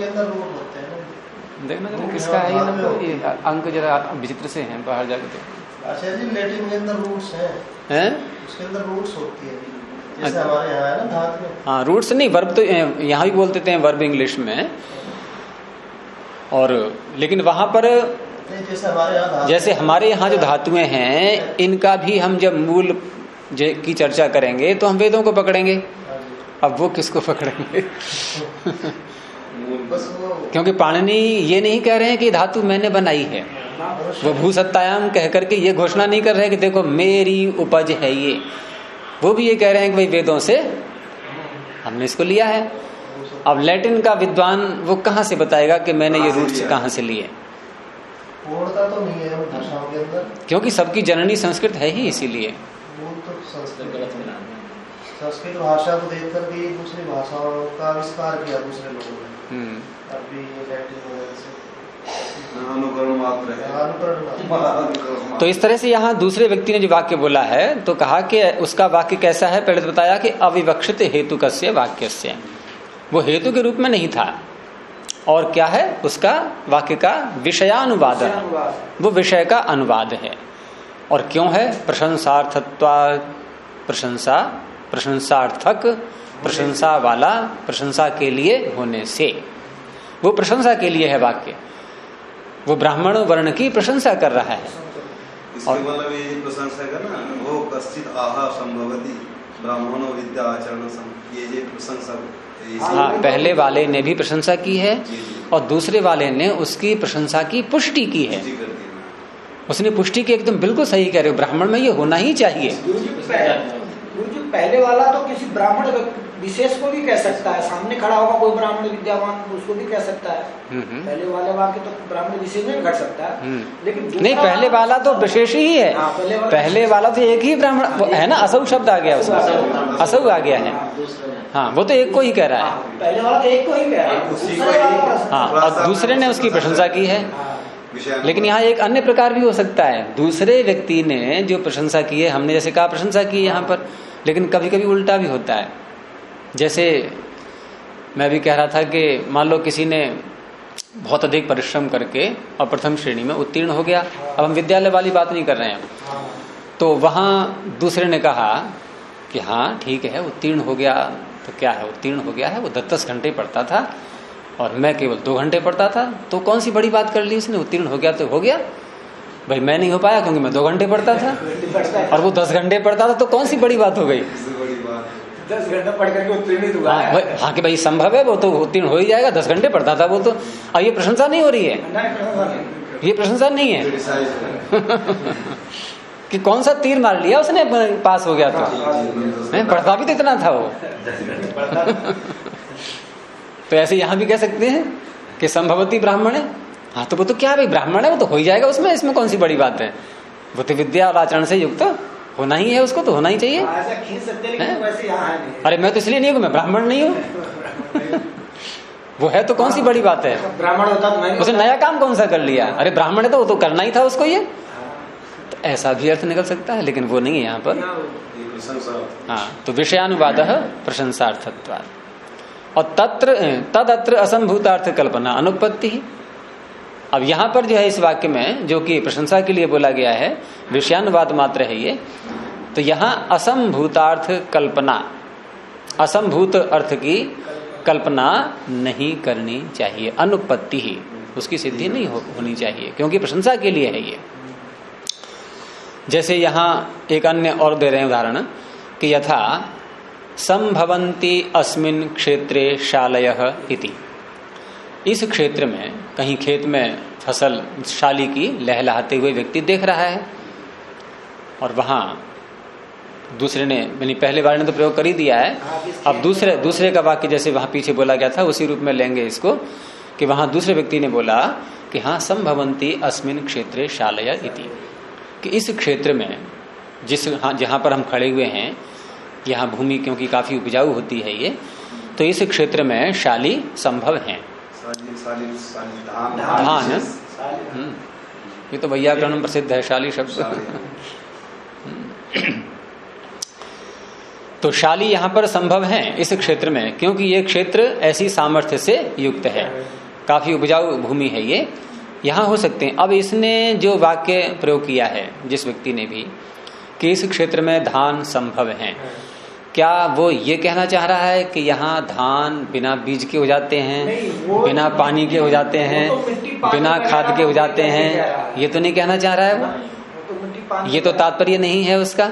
देखना जरा किसका है ये नंबर, ये अंक जरा विचित्र से हैं, बाहर जाके देखो। अच्छा जी, लैटिन के अंदर रूट्स हैं, उसके अंदर रूट्स होती है, जैसे हमारे यहाँ है ना धातु में। हाँ, रूट्स नहीं, वर्ब तो यहाँ भी बोलते थे वर्ब इंग्लिश में, और लेकिन वहां पर जैसे हमारे यहाँ जो धातुएं हैं, इनका भी हम जब मूल की चर्चा करेंगे तो हम वेदों को पकड़ेंगे। अब वो किसको पकड़ेंगे? क्योंकि पाणिनि ये नहीं कह रहे हैं कि धातु मैंने बनाई है, वो भूसत्तायाम कह करके ये घोषणा नहीं कर रहे कि देखो मेरी उपज है ये। वो भी ये कह रहे हैं कि भाई वेदों से हमने इसको लिया है। अब लैटिन का विद्वान वो कहाँ से बताएगा कि मैंने ये रूट्स कहाँ से लिए? पूर्णता तो नहीं है भाषाओं के अंदर, क्योंकि सबकी जननी संस्कृत है ही, इसीलिए संस्कृत भाषा को देख करके दूसरी भाषाओं का आविष्कार किया दूसरे लोगों ने। अभी अनुकरण मात्र है। तो इस तरह से यहाँ दूसरे व्यक्ति ने जो वाक्य बोला है तो कहा कि उसका वाक्य कैसा है? पहले तो बताया कि अविवक्षित हेतुकस्य वाक्यस्य, वो हेतु के रूप में नहीं था। और क्या है उसका वाक्य का? विषयानुवाद, वो विषय का अनुवाद है। और क्यों है? प्रशंसार्थत्वात्, प्रशंसा, प्रशंसार्थक, प्रशंसा वाला, प्रशंसा के लिए होने से, वो प्रशंसा के लिए है वाक्य। वो ब्राह्मण वर्ण की प्रशंसा कर रहा है। इसके मतलब ये प्रशंसा का ना, वो कश्चित आहा संभवति ब्राह्मणो विद्या आचरण, ये जो प्रशंसा। हाँ, पहले वाले ने भी प्रशंसा की है और दूसरे वाले ने उसकी प्रशंसा की पुष्टि की है। उसने पुष्टि की, एकदम बिल्कुल सही कह रहे हो, ब्राह्मण में ये होना ही चाहिए। पहले वाला तो किसी ब्राह्मण विशेष को भी कह सकता है, सामने खड़ा होगा कोई ब्राह्मण विद्यावान उसको भी कह सकता है। पहले वाले वाक्य तो ब्राह्मण विशेष में घट सकता है, लेकिन नहीं, पहले वाला तो विशेष ही है। पहले वाला तो एक ही ब्राह्मण है ना, असौ शब्द आ गया उसमें, असौ आ गया है। हाँ, वो तो एक को ही कह रहा है, पहले वाला तो एक को ही कह रहा है। हाँ, और दूसरे ने उसकी प्रशंसा की है। लेकिन यहाँ एक अन्य प्रकार भी हो सकता है, दूसरे व्यक्ति ने जो प्रशंसा की है, हमने जैसे कहा प्रशंसा की है यहाँ पर, लेकिन कभी कभी उल्टा भी होता है। जैसे मैं भी कह रहा था कि मान लो किसी ने बहुत अधिक परिश्रम करके और प्रथम श्रेणी में उत्तीर्ण हो गया। अब हम विद्यालय वाली बात नहीं कर रहे हैं। तो वहाँ दूसरे ने कहा कि हाँ ठीक है, उत्तीर्ण हो गया तो क्या है, उत्तीर्ण हो गया है, वो 10 घंटे पढ़ता था और मैं केवल 2 घंटे पढ़ता था, तो कौन सी बड़ी बात कर ली उसने? उत्तीर्ण हो गया तो हो गया। भाई मैं नहीं हो पाया क्योंकि मैं 2 घंटे पढ़ता था और वो 10 घंटे पढ़ता था, तो कौन सी बड़ी बात हो गई? 10 घंटा पढ़ करके उत्तीर्ण हुआ। हाँ कि भाई संभव है, वो तो उत्तीर्ण हो ही जाएगा, 10 घंटे पढ़ता था वो तो। अब ये प्रशंसा नहीं हो रही है, ये प्रशंसा नहीं है कि कौन सा तीर मार लिया उसने, पास हो गया तो पढ़ता भी तो इतना था वो। तो ऐसे यहाँ भी कह सकते हैं कि संभवती ब्राह्मण है। हाँ, तो वो तो क्या भाई ब्राह्मण है, वो तो हो ही जाएगा उसमें, इसमें कौन सी बड़ी बात है? वो तो विद्या और आचरण से युक्त होना ही है, उसको तो होना ही चाहिए। ऐसा खींच सकते हैं, लेकिन वैसे यहाँ है नहीं। अरे मैं तो इसलिए नहीं हूँ, मैं ब्राह्मण नहीं हूँ। वो है तो कौन सी बड़ी बात है? ब्राह्मण होता तो मैं, उसे नया काम कौन सा कर लिया? अरे ब्राह्मण है तो वो तो करना ही था उसको ये। तो ऐसा भी अर्थ निकल सकता है, लेकिन वो नहीं है यहाँ पर। हाँ, तो विषयानुवाद प्रशंसार्थत्वात्, और तदत्र असंभूतार्थ कल्पना अनुपत्ति। अब यहाँ पर जो है इस वाक्य में, जो कि प्रशंसा के लिए बोला गया है, विषयानुवाद मात्र है ये, तो यहाँ असंभूतार्थ कल्पना, असंभूत अर्थ की कल्पना नहीं करनी चाहिए, अनुपत्ति ही, उसकी सिद्धि नहीं होनी चाहिए, क्योंकि प्रशंसा के लिए है ये। जैसे यहाँ एक अन्य और दे रहे हैं उदाहरण कि यथा संभवन्ति अस्मिन् क्षेत्रे शालयः इति। इस क्षेत्र में, कहीं खेत में फसल शाली की लहलहाते हुए व्यक्ति देख रहा है, और वहां दूसरे ने, यानी पहले वाले ने तो प्रयोग कर ही दिया है, अब दूसरे का वाक्य जैसे वहां पीछे बोला गया था उसी रूप में लेंगे इसको, कि वहां दूसरे व्यक्ति ने बोला कि हाँ संभवन्ति अस्मिन् क्षेत्रे शालयः इति, कि इस क्षेत्र में जहां पर हम खड़े हुए हैं, यहाँ भूमि क्योंकि काफी उपजाऊ होती है ये, तो इस क्षेत्र में शाली संभव है। धान, ये तो वैयाकरण में प्रसिद्ध है शाली शब्द। तो शाली यहाँ पर संभव है इस क्षेत्र में, क्योंकि ये क्षेत्र ऐसी सामर्थ्य से युक्त है, काफी उपजाऊ भूमि है ये, यहाँ हो सकते हैं। अब इसने जो वाक्य प्रयोग किया है जिस व्यक्ति ने भी, कि इस क्षेत्र में धान संभव है, क्या वो ये कहना चाह रहा है कि यहाँ धान बिना बीज के हो जाते हैं, बिना पानी के हो जाते हैं, बिना खाद के हो जाते हैं? ये तो नहीं कहना चाह रहा है वो। ये तो तात्पर्य नहीं है उसका।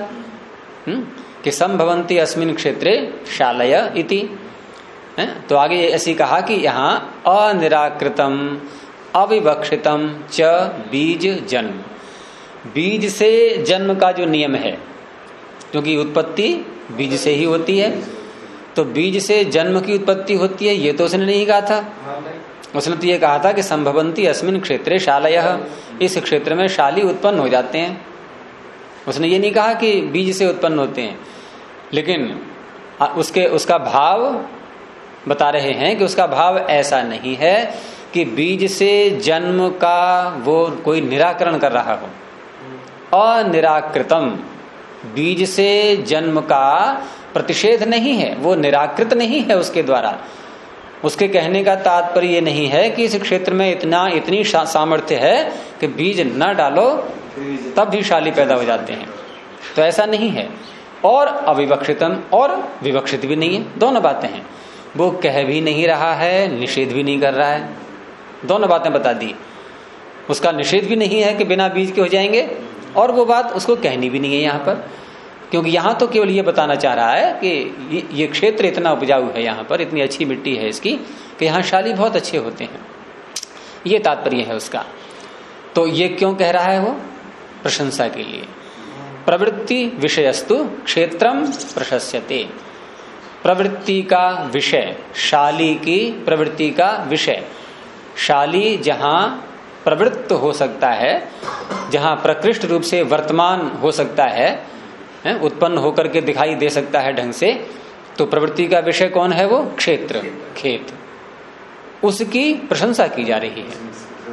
कि संभवन्ति अस्मिन् क्षेत्रे शालय इति। तो आगे ऐसी कहा कि यहाँ अनिराकृतम अविवक्षितम च बीज जन्म, बीज से जन्म का जो नियम है, क्योंकि उत्पत्ति बीज से ही होती है, तो बीज से जन्म की उत्पत्ति होती है, ये तो उसने नहीं कहा था। उसने तो ये कहा था कि संभवन्ति अस्मिन् क्षेत्रे शालयः, इस क्षेत्र में शाली उत्पन्न हो जाते हैं। उसने ये नहीं कहा कि बीज से उत्पन्न होते हैं, लेकिन उसका भाव बता रहे हैं कि उसका भाव ऐसा नहीं है कि बीज से जन्म का वो कोई निराकरण कर रहा हो। अनिराकृतम, बीज से जन्म का प्रतिषेध नहीं है, वो निराकृत नहीं है उसके द्वारा। उसके कहने का तात्पर्य ये नहीं है कि इस क्षेत्र में इतनी सामर्थ्य है कि बीज न डालो तब भी शाली पैदा हो जाते हैं, तो ऐसा नहीं है। और अविवक्षितम, और विवक्षित भी नहीं है, दोनों बातें हैं। वो कह भी नहीं रहा है, निषेध भी नहीं कर रहा है, दोनों बातें बता दी। उसका निषेध भी नहीं है कि बिना बीज के हो जाएंगे, और वो बात उसको कहनी भी नहीं है यहाँ पर, क्योंकि यहाँ तो केवल ये बताना चाह रहा है कि ये क्षेत्र इतना उपजाऊ है, यहाँ पर इतनी अच्छी मिट्टी है इसकी कि यहाँ शाली बहुत अच्छे होते हैं, ये तात्पर्य है उसका। तो ये क्यों कह रहा है वो? प्रशंसा के लिए। प्रवृत्ति विषयस्तु क्षेत्रम प्रशस्यते, प्रवृत्ति का विषय, शाली की प्रवृत्ति का विषय, शाली जहाँ प्रवृत्त हो सकता है, जहाँ प्रकृष्ट रूप से वर्तमान हो सकता है, उत्पन्न होकर के दिखाई दे सकता है ढंग से, तो प्रवृत्ति का विषय कौन है? वो क्षेत्र, खेत, उसकी प्रशंसा की जा रही है,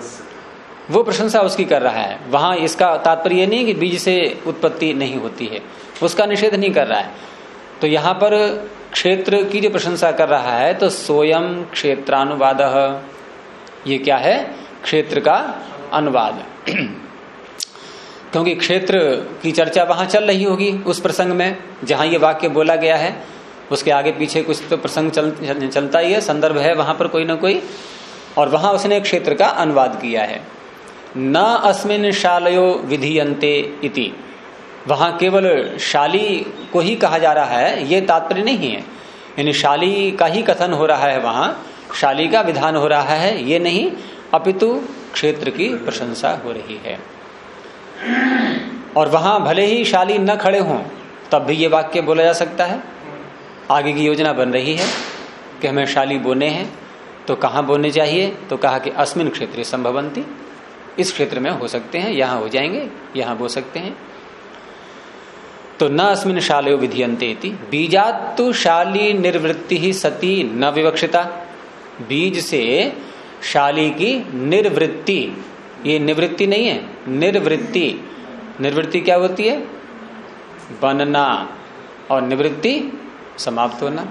वो प्रशंसा उसकी कर रहा है। वहां इसका तात्पर्य नहीं कि बीज से उत्पत्ति नहीं होती है, उसका निषेध नहीं कर रहा है। तो यहाँ पर क्षेत्र की जो प्रशंसा कर रहा है, तो सोयम क्षेत्रानुवादः, ये क्या है? क्षेत्र का अनुवाद। क्योंकि क्षेत्र की चर्चा वहां चल रही होगी उस प्रसंग में जहां ये वाक्य बोला गया है, उसके आगे पीछे कुछ तो प्रसंग चलता ही है, संदर्भ है वहां पर कोई ना कोई, और वहां उसने क्षेत्र का अनुवाद किया है। न अस्मिन् शालयो विधीयन्ते इति, वहां केवल शाली को ही कहा जा रहा है, ये तात्पर्य नहीं है। यानी शाली का ही कथन हो रहा है, वहां शाली का विधान हो रहा है, ये नहीं, अपितु क्षेत्र की प्रशंसा हो रही है। और वहां भले ही शाली न खड़े हों तब भी ये वाक्य बोला जा सकता है। आगे की योजना बन रही है कि हमें शाली बोने हैं, तो कहाँ बोने चाहिए? तो कहा कि अस्मिन् क्षेत्रे संभवन्ति, इस क्षेत्र में हो सकते हैं, यहां हो जाएंगे, यहां बो सकते हैं। तो न अस्मिन् शालयो विधीयन्ते इति। बीजात्तु शाली निर्वृत्ति ही सती न विवक्षिता, बीज से शाली की निर्वृत्ति, ये निवृत्ति नहीं है, निर्वृत्ति। निर्वृत्ति क्या होती है? बनना, और निवृत्ति समाप्त होना।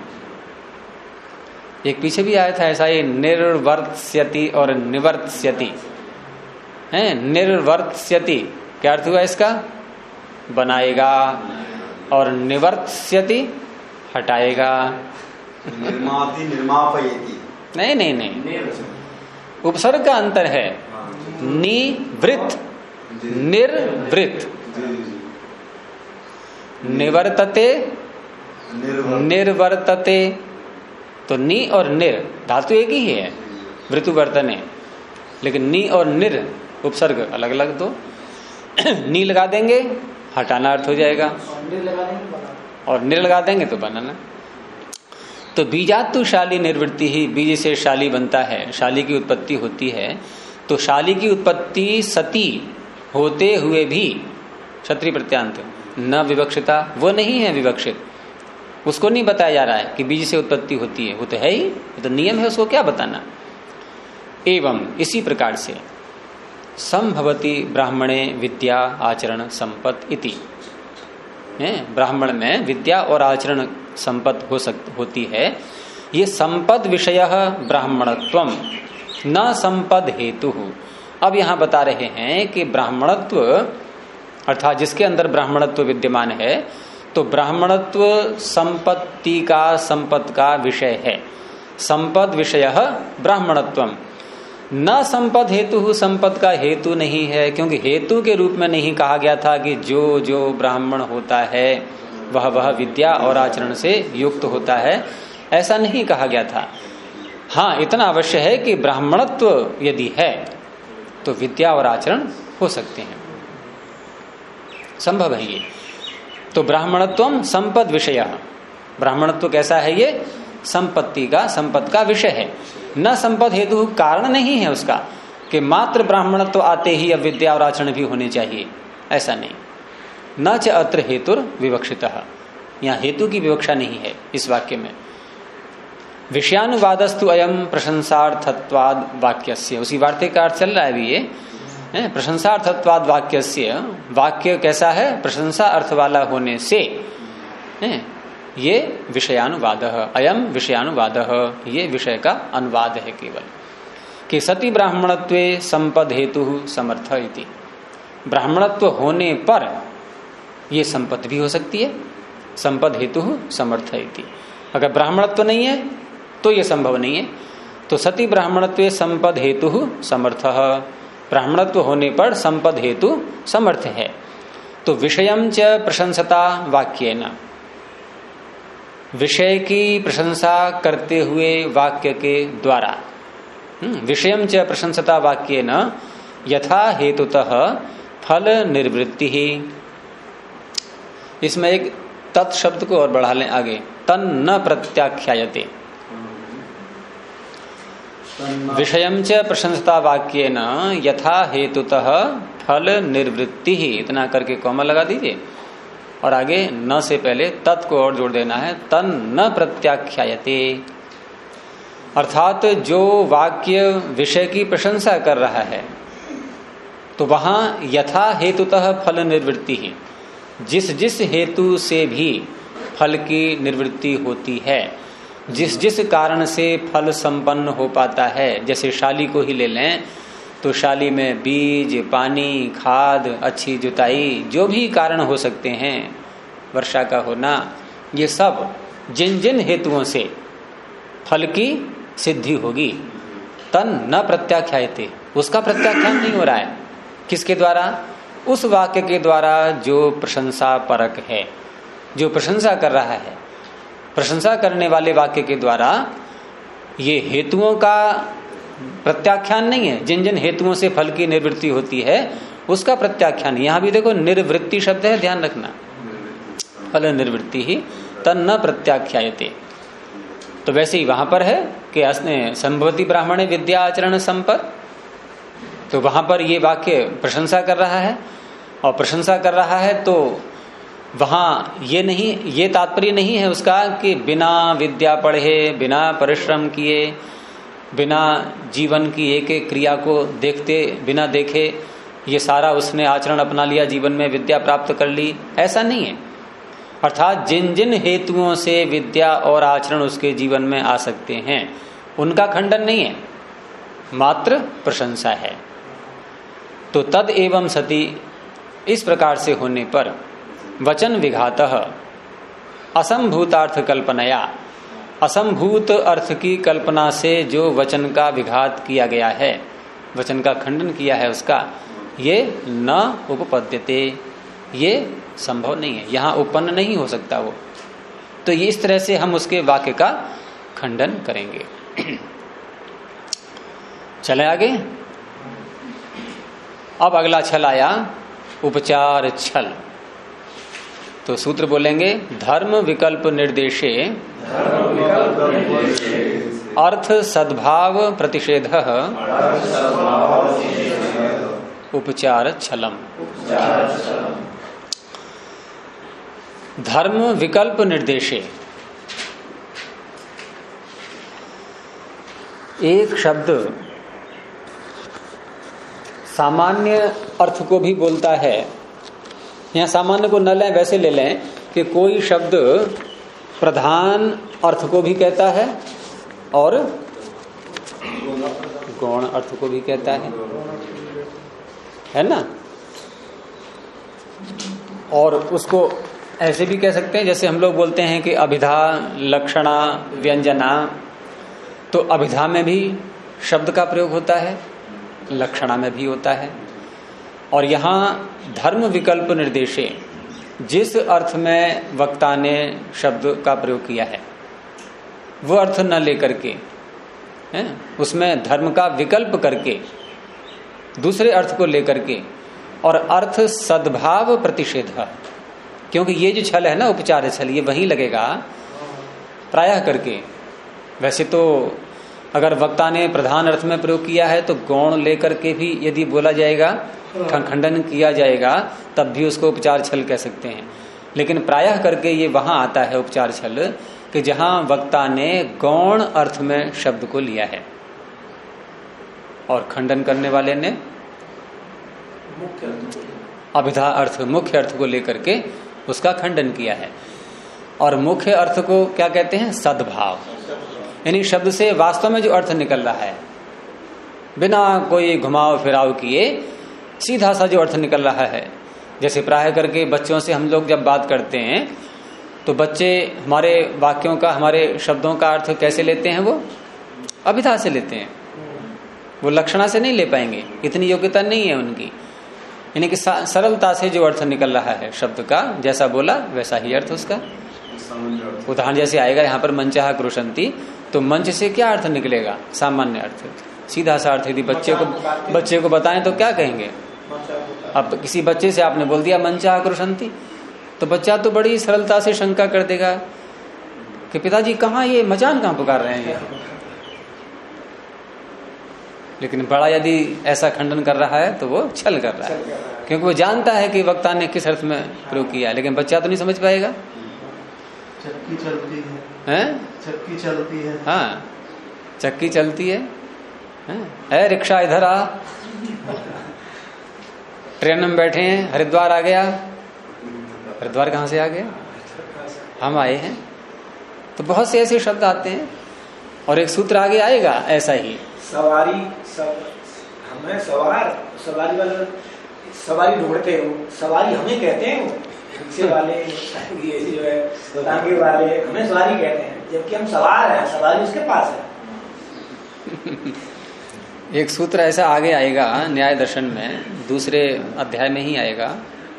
एक पीछे भी आया था ऐसा, ये निर्वर्त्स्यति और निवर्त्स्यति है। निर्वर्त्स्यति क्या अर्थ हुआ इसका? बनाएगा, और निवर्त्स्यति हटाएगा। निर्माति निर्मापयति, नहीं नहीं नहीं, उपसर्ग का अंतर है। निवृत्त, निर्वृत्त, निवर्तते, निर्वर्तते, तो नि और निर धातु एक ही है, वृतु वर्तने, लेकिन नि और निर उपसर्ग अलग अलग दो। नी लगा देंगे हटाना अर्थ हो जाएगा, और निर लगा देंगे तो बनाना। तो बीजात्तु शाली निर्वृत्ति ही, बीज से शाली बनता है, शाली की उत्पत्ति होती है। तो शाली की उत्पत्ति सती होते हुए भी, क्षत्रिय प्रत्यांत, न विवक्षिता, वो नहीं है विवक्षित, उसको नहीं बताया जा रहा है कि बीज से उत्पत्ति होती है, वो तो है ही, तो नियम है, उसको क्या बताना। एवं इसी प्रकार से संभवती ब्राह्मणे विद्या आचरण संपत् इति, ब्राह्मण में विद्या और आचरण संपत् होती है। ये संपद विषय ब्राह्मणत्वम न संपद हेतु। अब यहां बता रहे हैं कि ब्राह्मणत्व अर्थात जिसके अंदर ब्राह्मणत्व विद्यमान है, तो ब्राह्मणत्व संपत्ति का संपद का विषय है। संपद विषय ब्राह्मणत्वम, न संपद हेतु, संपद का हेतु नहीं है, क्योंकि हेतु के रूप में नहीं कहा गया था कि जो जो ब्राह्मण होता है वह विद्या और आचरण से युक्त होता है, ऐसा नहीं कहा गया था। हाँ, इतना अवश्य है कि ब्राह्मणत्व यदि है तो विद्या और आचरण हो सकते हैं, संभव है ये। तो ब्राह्मणत्वम संपद विषय, ब्राह्मणत्व कैसा है? ये संपत्ति का, संपद का विषय है। न संपद हेतु, कारण नहीं है उसका कि मात्र ब्राह्मणत्व आते ही अब विद्या और आचरण भी होने चाहिए, ऐसा नहीं। न च अत्र हेतुर विवक्षितः, यहाँ हेतु की विवक्षा नहीं है इस वाक्य में। विषयानुवादस्तु अयम प्रशंसार्थत्वाद वाक्यस्य, उसी वार्ते का अर्थ चल रहा है अभी ये, प्रशंसार्थत्वाद वाक्यस्य, वाक्य कैसा है? प्रशंसा अर्थ वाला होने से ये विषयानुवाद, अयम विषयानुवाद, ये विषय का अनुवाद है केवल, कि सति ब्राह्मणत्वे संपद हेतु समर्थ इति, ब्राह्मणत्व होने पर ये संपत्ति भी हो सकती है, संपद हेतु समर्थ इति। अगर ब्राह्मणत्व नहीं है तो ये संभव नहीं है। तो सति ब्राह्मणत्वे संपद हेतु समर्थ, ब्राह्मणत्व होने पर संपद हेतु समर्थ है। तो विषयम च प्रशंसता वाक्येन, विषय की प्रशंसा करते हुए वाक्य के द्वारा, विषयम च प्रशंसता वाक्येन यथा हेतुतः फल निर्वृत्ति ही, इसमें एक तत् शब्द को और बढ़ा लें आगे, तन न प्रत्याख्यायते, विषयम च प्रशंसता वाक्येन यथा हेतुतः फल निर्वृत्ति ही, इतना करके कॉमा लगा दीजिए और आगे न से पहले तत् को और जोड़ देना है, तन न प्रत्याख्यायते, अर्थात जो वाक्य विषय की प्रशंसा कर रहा है तो वहां यथा हेतुतः फल निर्वृत्ति ही, जिस जिस हेतु से भी फल की निवृत्ति होती है, जिस जिस कारण से फल संपन्न हो पाता है, जैसे शाली को ही ले लें तो शाली में बीज, पानी, खाद, अच्छी जुताई, जो भी कारण हो सकते हैं, वर्षा का होना, ये सब जिन जिन हेतुओं से फल की सिद्धि होगी, तन न प्रत्याख्यायते, उसका प्रत्याख्यान नहीं हो रहा है। किसके द्वारा? उस वाक्य के द्वारा जो प्रशंसा परक है, जो प्रशंसा कर रहा है, प्रशंसा करने वाले वाक्य के द्वारा ये हेतुओं का प्रत्याख्यान नहीं है। जिन जिन हेतुओं से फल की निवृत्ति होती है उसका प्रत्याख्यान। यहां भी देखो निर्वृत्ति शब्द है, ध्यान रखना, फल निर्वृत्ति ही तन न प्रत्याख्यायते। तो वैसे ही वहां पर है कि संभवती ब्राह्मणे विद्या आचरण संपद, तो वहां पर ये वाक्य प्रशंसा कर रहा है, और प्रशंसा कर रहा है तो वहां ये नहीं, ये तात्पर्य नहीं है उसका कि बिना विद्या पढ़े, बिना परिश्रम किए, बिना जीवन की एक एक क्रिया को देखते, बिना देखे ये सारा उसने आचरण अपना लिया, जीवन में विद्या प्राप्त कर ली, ऐसा नहीं है। अर्थात जिन जिन हेतुओं से विद्या और आचरण उसके जीवन में आ सकते हैं उनका खंडन नहीं है, मात्र प्रशंसा है। तो तद एवं सति, इस प्रकार से होने पर वचन विघातः असंभूतार्थ कल्पनया, असंभूत अर्थ की कल्पना से जो वचन का विघात किया गया है, वचन का खंडन किया है, उसका ये न उपपद्यते, ये संभव नहीं है, यहां उत्पन्न नहीं हो सकता वो। तो ये इस तरह से हम उसके वाक्य का खंडन करेंगे। चले आगे। अब अगला छल आया, उपचार छल। तो सूत्र बोलेंगे, धर्म विकल्प निर्देशे अर्थ सद्भाव प्रतिषेध उपचार छलम। धर्म विकल्प निर्देशे, एक शब्द सामान्य अर्थ को भी बोलता है। यहां सामान्य को न लें, वैसे ले लें कि कोई शब्द प्रधान अर्थ को भी कहता है और गौण अर्थ को भी कहता है ना, और उसको ऐसे भी कह सकते हैं, जैसे हम लोग बोलते हैं कि अभिधा, लक्षणा, व्यंजना, तो अभिधा में भी शब्द का प्रयोग होता है, लक्षणा में भी होता है। और यहाँ धर्म विकल्प निर्देशे, जिस अर्थ में वक्ता ने शब्द का प्रयोग किया है वो अर्थ न लेकर के, है उसमें धर्म का विकल्प करके दूसरे अर्थ को लेकर के, और अर्थ सद्भाव प्रतिषेध, क्योंकि ये जो छल है ना, उपचार छल, ये वहीं लगेगा प्रायः करके। वैसे तो अगर वक्ता ने प्रधान अर्थ में प्रयोग किया है तो गौण लेकर के भी यदि बोला जाएगा, खंडन किया जाएगा, तब भी उसको उपचार छल कह सकते हैं। लेकिन प्रायः करके ये वहां आता है उपचार छल कि जहां वक्ता ने गौण अर्थ में शब्द को लिया है और खंडन करने वाले ने अभिधा अर्थ, मुख्य अर्थ को लेकर के उसका खंडन किया है। और मुख्य अर्थ को क्या कहते हैं? सद्भाव, यानी शब्द से वास्तव में जो अर्थ निकल रहा है, बिना कोई घुमाव फिराव किए सीधा सा जो अर्थ निकल रहा है। जैसे प्राय करके बच्चों से हम लोग जब बात करते हैं तो बच्चे हमारे वाक्यों का, हमारे शब्दों का अर्थ कैसे लेते हैं? वो अभिधा से लेते हैं, वो लक्षणा से नहीं ले पाएंगे, इतनी योग्यता नहीं है उनकी। यानी कि सरलता से जो अर्थ निकल रहा है शब्द का, जैसा बोला वैसा ही अर्थ उसका। उदाहरण जैसे आएगा यहाँ पर मंचाह क्रुशंती, तो मंच से क्या अर्थ निकलेगा? सामान्य अर्थ, सीधा सा अर्थ। यदि बच्चे को बताएं तो क्या कहेंगे? अब किसी बच्चे से आपने बोल दिया मंचाह क्रुशंती, तो बच्चा तो बड़ी सरलता से शंका कर देगा कि पिताजी कहाँ, ये मचान कहाँ पुकार रहे हैं ये। लेकिन बड़ा यदि ऐसा खंडन कर रहा है तो वो छल कर रहा है, क्योंकि वो जानता है कि वक्ता ने किस अर्थ में प्रयोग किया है। लेकिन बच्चा तो नहीं समझ पाएगा। चक्की चलती है, चक्की चलती है, हाँ चक्की चलती है, है रिक्शा इधर आ, ट्रेन में बैठे हैं, हरिद्वार आ गया। हरिद्वार कहाँ से आ गया? हम आए हैं। तो बहुत से ऐसे शब्द आते हैं। और एक सूत्र आगे आएगा ऐसा ही, सवारी, हमें सवारी वाले सवारी ढूंढते हो, सवारी हमें कहते हैं, रिक्शे वाले, ये जो है टांगे वाले, हमें सवारी कहते हैं, जबकि हम सवार हैं, सवारी उसके पास है। एक सूत्र ऐसा आगे आएगा न्याय दर्शन में, दूसरे अध्याय में ही आएगा।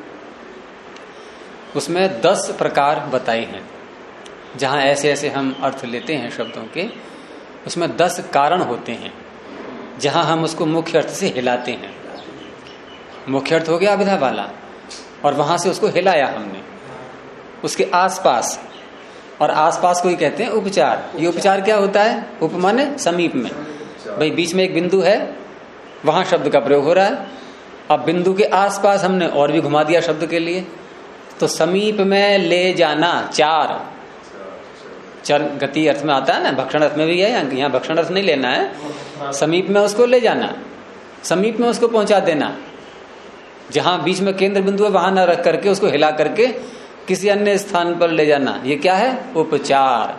उसमें 10 प्रकार बताए हैं जहां ऐसे ऐसे हम अर्थ लेते हैं शब्दों के। उसमें 10 कारण होते हैं जहां हम उसको मुख्य अर्थ से हिलाते हैं। मुख्य अर्थ हो गया अभिधा वाला, और वहां से उसको हिलाया हमने उसके आसपास, और आसपास को ही कहते हैं उपचार। ये उपचार क्या होता है? उप माने समीप में, भाई बीच में एक बिंदु है, वहां शब्द का प्रयोग हो रहा है। अब बिंदु के आसपास हमने और भी घुमा दिया शब्द के लिए, तो समीप में ले जाना, चार चर गति अर्थ में आता है ना, भक्षण अर्थ में भी है, यहाँ भक्षण अर्थ नहीं लेना है, समीप में उसको ले जाना, समीप में उसको पहुंचा देना। जहां बीच में केंद्र बिंदु है वहां न रख करके उसको हिला करके किसी अन्य स्थान पर ले जाना, ये क्या है? उपचार।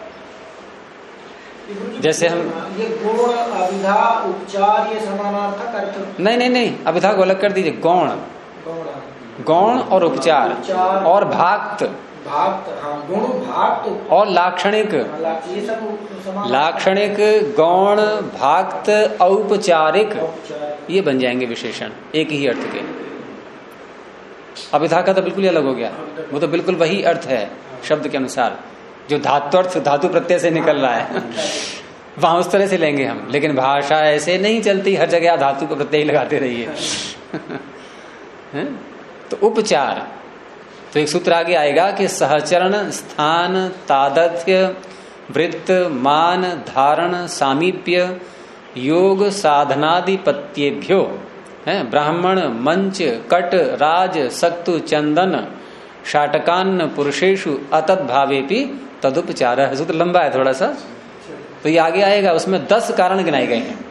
जैसे हम ये गुण, अभिधा, उपचार, ये समानार्थक अर्थ नहीं, अभिधा को अलग कर दीजिए। गौण और उपचार और भाक्त, हाँ, गुण, भाक्त और लाक्षणिक, ये सब लाक्षणिक, गौण, भाक्त, औपचारिक, ये बन जाएंगे विशेषण एक ही अर्थ के। अभिधा का तो बिल्कुल ही अलग हो गया, वो तो बिल्कुल वही अर्थ है शब्द के अनुसार जो धात्वर्थ, धातु प्रत्यय से निकल रहा है। वहां उस तरह से लेंगे हम, लेकिन भाषा ऐसे नहीं चलती, हर जगह धातु को प्रत्यय लगाते रहिए। तो उपचार, तो एक सूत्र आगे आएगा कि सहचरण, स्थान, तादत्य, वृत्त, मान, धारण, सामीप्य, योग, साधनादिपत्येभ्यो, है ब्राह्मण, मंच, कट, राज, सक्तु, चंदन, शाटकान्न पुरुषेषु अतद्भावेपि तदुपचार। सूत्र लंबा है थोड़ा सा, तो ये आगे आएगा, उसमें 10 कारण गिनाए गए हैं।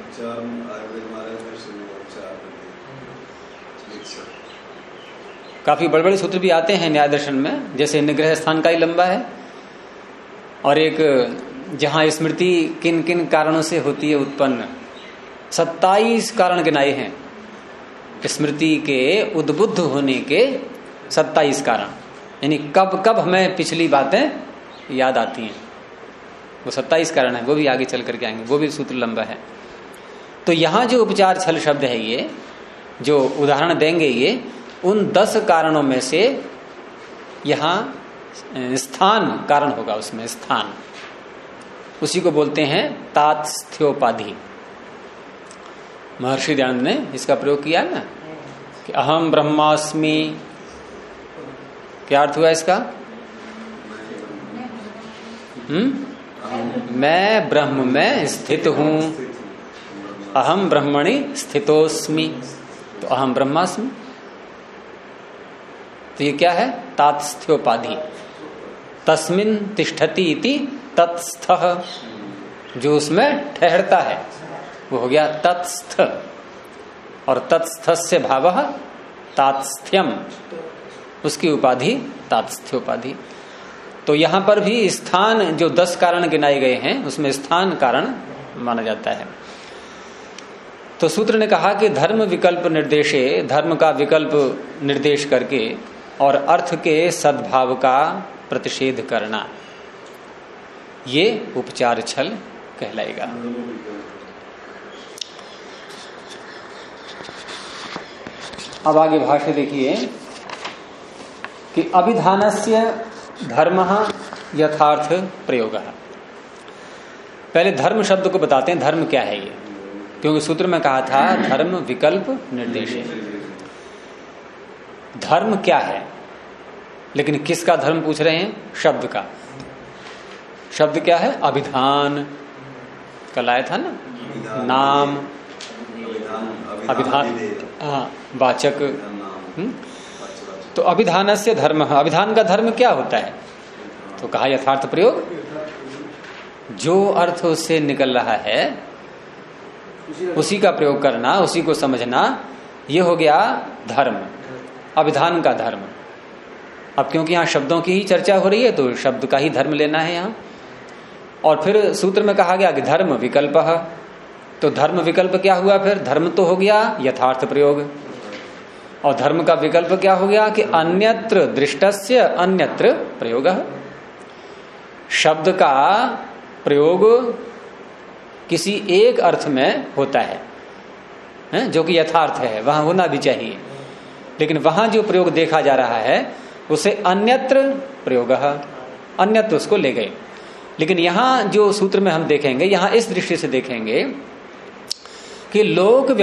काफी बड़े बड़े सूत्र भी आते हैं न्याय दर्शन में, जैसे निग्रह स्थान का ही लंबा है, और एक जहां स्मृति किन किन कारणों से होती है उत्पन्न, 27 कारण गिनाए हैं स्मृति के उद्बुद्ध होने के, 27 कारण। यानी कब कब हमें पिछली बातें याद आती हैं, वो 27 कारण है, वो भी आगे चल करके आएंगे, वो भी सूत्र लंबा है। तो यहां जो उपचार छल शब्द है, ये जो उदाहरण देंगे ये उन 10 कारणों में से यहां स्थान कारण होगा, उसमें स्थान, उसी को बोलते हैं तात्स्थ्योपाधि। महर्षि दयानंद ने इसका प्रयोग किया ना कि अहम ब्रह्मास्मि, क्या अर्थ हुआ इसका? मैं ब्रह्म में स्थित हूं, अहम ब्रह्मणि स्थितोस्मि, तो अहम ब्रह्मास्मि। तो ये क्या है? तात्स्थ्योपाधि। तस्मिन् तिष्ठति इति तत्स्थः, जो उसमें ठहरता है वो हो गया तत्स्थ, और तत्स्थस्य भावः तात्स्थ्यम, उसकी उपाधि तात्स्थ्योपाधि। तो यहां पर भी स्थान, जो 10 कारण गिनाए गए हैं उसमें स्थान कारण माना जाता है। तो सूत्र ने कहा कि धर्म विकल्प निर्देशे, धर्म का विकल्प निर्देश करके और अर्थ के सद्भाव का प्रतिषेध करना, ये उपचार छल कहलाएगा। अब आगे भाष्य देखिए कि अभिधानस्य धर्मः यथार्थ प्रयोगः। पहले धर्म शब्द को बताते हैं, धर्म क्या है ये, क्योंकि सूत्र में कहा था धर्म विकल्प निर्देश। धर्म क्या है, लेकिन किसका धर्म पूछ रहे हैं? शब्द का। शब्द क्या है? अभिधान, कल आया था ना, नाम, अभिधान, हाँ, वाचक। तो अभिधानस्य धर्म, अभिधान का धर्म क्या होता है? तो कहा यथार्थ प्रयोग, जो अर्थ उससे निकल रहा है उसी का प्रयोग करना, उसी को समझना, ये हो गया धर्म, अभिधान का धर्म। अब क्योंकि यहाँ शब्दों की ही चर्चा हो रही है तो शब्द का ही धर्म लेना है यहाँ। और फिर सूत्र में कहा गया कि धर्म विकल्प, तो धर्म विकल्प क्या हुआ? फिर धर्म तो हो गया यथार्थ प्रयोग, और धर्म का विकल्प क्या हो गया कि अन्यत्र दृष्टस्य अन्यत्र प्रयोग। शब्द का प्रयोग किसी एक अर्थ में होता है जो कि यथार्थ है, वहां होना भी चाहिए, लेकिन वहां जो प्रयोग देखा जा रहा है उसे अन्यत्र प्रयोग, अन्यत्र उसको ले गए। लेकिन यहां जो सूत्र में हम देखेंगे, यहां इस दृष्टि से देखेंगे कि लोक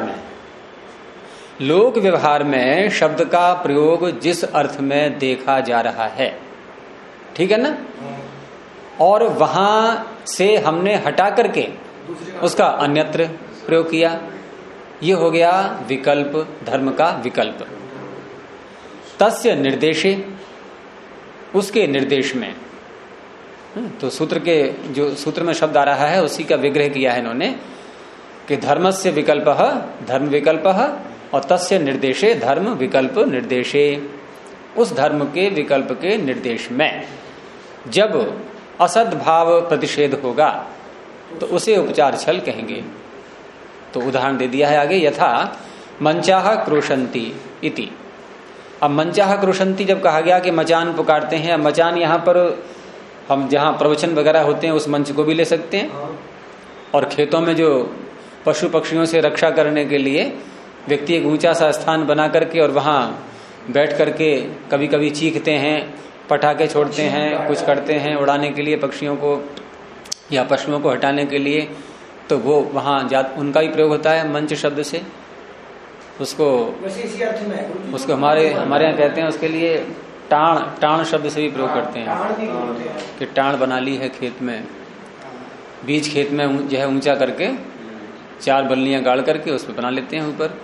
व्यवहार में शब्द का प्रयोग जिस अर्थ में देखा जा रहा है, ठीक है ना, और वहां से हमने हटा करके उसका अन्यत्र प्रयोग किया, ये हो गया विकल्प, धर्म का विकल्प। तस्य निर्देशे, उसके निर्देश में। तो सूत्र के जो सूत्र में शब्द आ रहा है उसी का विग्रह किया है इन्होंने कि धर्मस्य विकल्पः धर्म विकल्पः और तस्य निर्देशे धर्म विकल्प निर्देशे। उस धर्म के विकल्प के निर्देश में जब असद्भाव प्रतिषेध होगा तो उसे उपचार छल कहेंगे। तो उदाहरण दे दिया है आगे, यथा मंचाह क्रोशंती इति। अब मंचाह क्रोशंती जब कहा गया कि मचान पुकारते हैं, मचान यहाँ पर हम जहाँ प्रवचन वगैरह होते हैं उस मंच को भी ले सकते हैं, और खेतों में जो पशु पक्षियों से रक्षा करने के लिए व्यक्ति एक ऊंचा सा स्थान बना करके और वहाँ बैठ करके कभी कभी चीखते हैं, पटाखे छोड़ते हैं, कुछ करते हैं उड़ाने के लिए पक्षियों को या पशुओं को हटाने के लिए, तो वो वहाँ उनका भी प्रयोग होता है मंच शब्द से। उसको हमारे यहाँ कहते हैं उसके लिए टाण शब्द से भी प्रयोग करते हैं कि टाण बना ली है खेत में, बीज खेत में जो है ऊंचा करके 4 बल्लियां गाड़ करके उस पर बना लेते हैं ऊपर,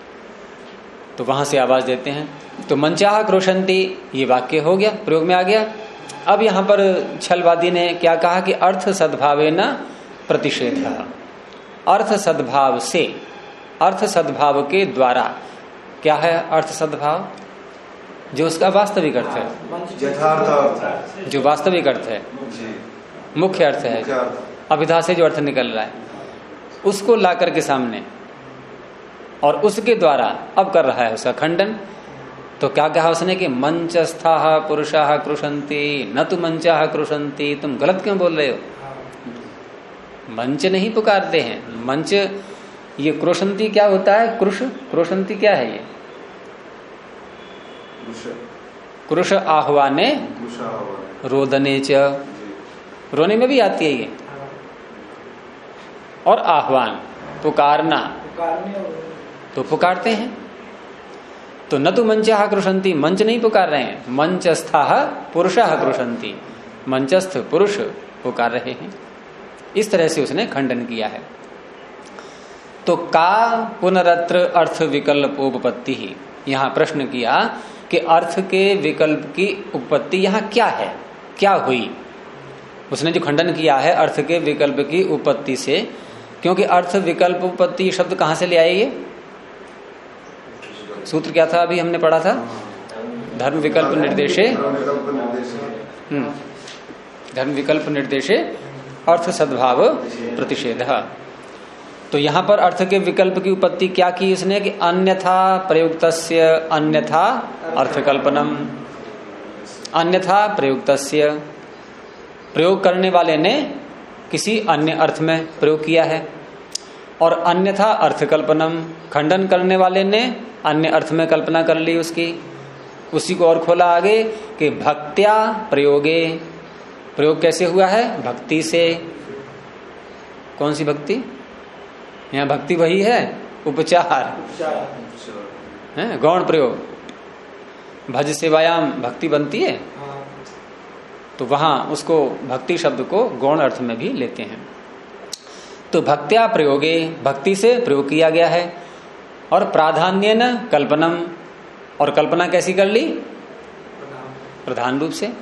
तो वहां से आवाज देते हैं। तो मंचाह क्रोशंती ये वाक्य हो गया, प्रयोग में आ गया। अब यहां पर छलवादी ने क्या कहा कि अर्थ सद्भावेन प्रतिषेध, अर्थ सद्भाव से, अर्थ सद्भाव के द्वारा। क्या है अर्थ सद्भाव? जो उसका वास्तविक अर्थ है, यथार्थ अर्थ, जो वास्तविक अर्थ है, मुख्य अर्थ है, अभिधा से जो अर्थ निकल रहा है उसको ला करके सामने, और उसके द्वारा अब कर रहा है उसका खंडन। तो क्या कहा उसने कि मंचस्थाः पुरुषाः कृषन्ति न तु मंचाः कृषन्ति, तुम गलत क्यों बोल रहे हो? मंच नहीं पुकारते हैं, मंच ये कृषन्ति क्या होता है? कृषन्ति क्या है? ये कृष आह्वाने रोदने च, रोने में भी आती है ये, और आह्वान पुकारना, तो पुकारते हैं। तो न तो मंचाः कृषन्ति, मंच नहीं पुकार रहे हैं, मंचस्थाः पुरुषाः कृषन्ति, मंचस्थ पुरुष पुकार रहे हैं। इस तरह से उसने खंडन किया है। तो का पुनरत्र अर्थ विकल्प उपपत्ति ही, यहां प्रश्न किया कि अर्थ के विकल्प की उपपत्ति यहां क्या है, क्या हुई? उसने जो खंडन किया है अर्थ के विकल्प की उपपत्ति से, क्योंकि अर्थ विकल्प उपपत्ति शब्द कहां से ले आए? ये सूत्र क्या था अभी हमने पढ़ा था? धर्म विकल्प निर्देशे, धर्म विकल्प निर्देशे अर्थ सद्भाव प्रतिषेध। तो यहां पर अर्थ के विकल्प की उपपत्ति क्या की उसने कि अन्यथा प्रयुक्तस्य अन्यथा अर्थकल्पनम, अन्यथा प्रयुक्तस्य, प्रयोग करने वाले ने किसी अन्य अर्थ में प्रयोग किया है, और अन्यथा अर्थकल्पनम, खंडन करने वाले ने अन्य अर्थ में कल्पना कर ली उसकी। उसी को और खोला आगे कि भक्त्या प्रयोगे, प्रयोग कैसे हुआ है? भक्ति से। कौन सी भक्ति? यहाँ भक्ति वही है, उपचार है, गौण प्रयोग। भज सेवायाम भक्ति बनती है, तो वहां उसको भक्ति शब्द को गौण अर्थ में भी लेते हैं। तो भक्त्या प्रयोगे, भक्ति से प्रयोग किया गया है, और प्राधान्येन कल्पनम, और कल्पना कैसी कर ली? प्रधान रूप से,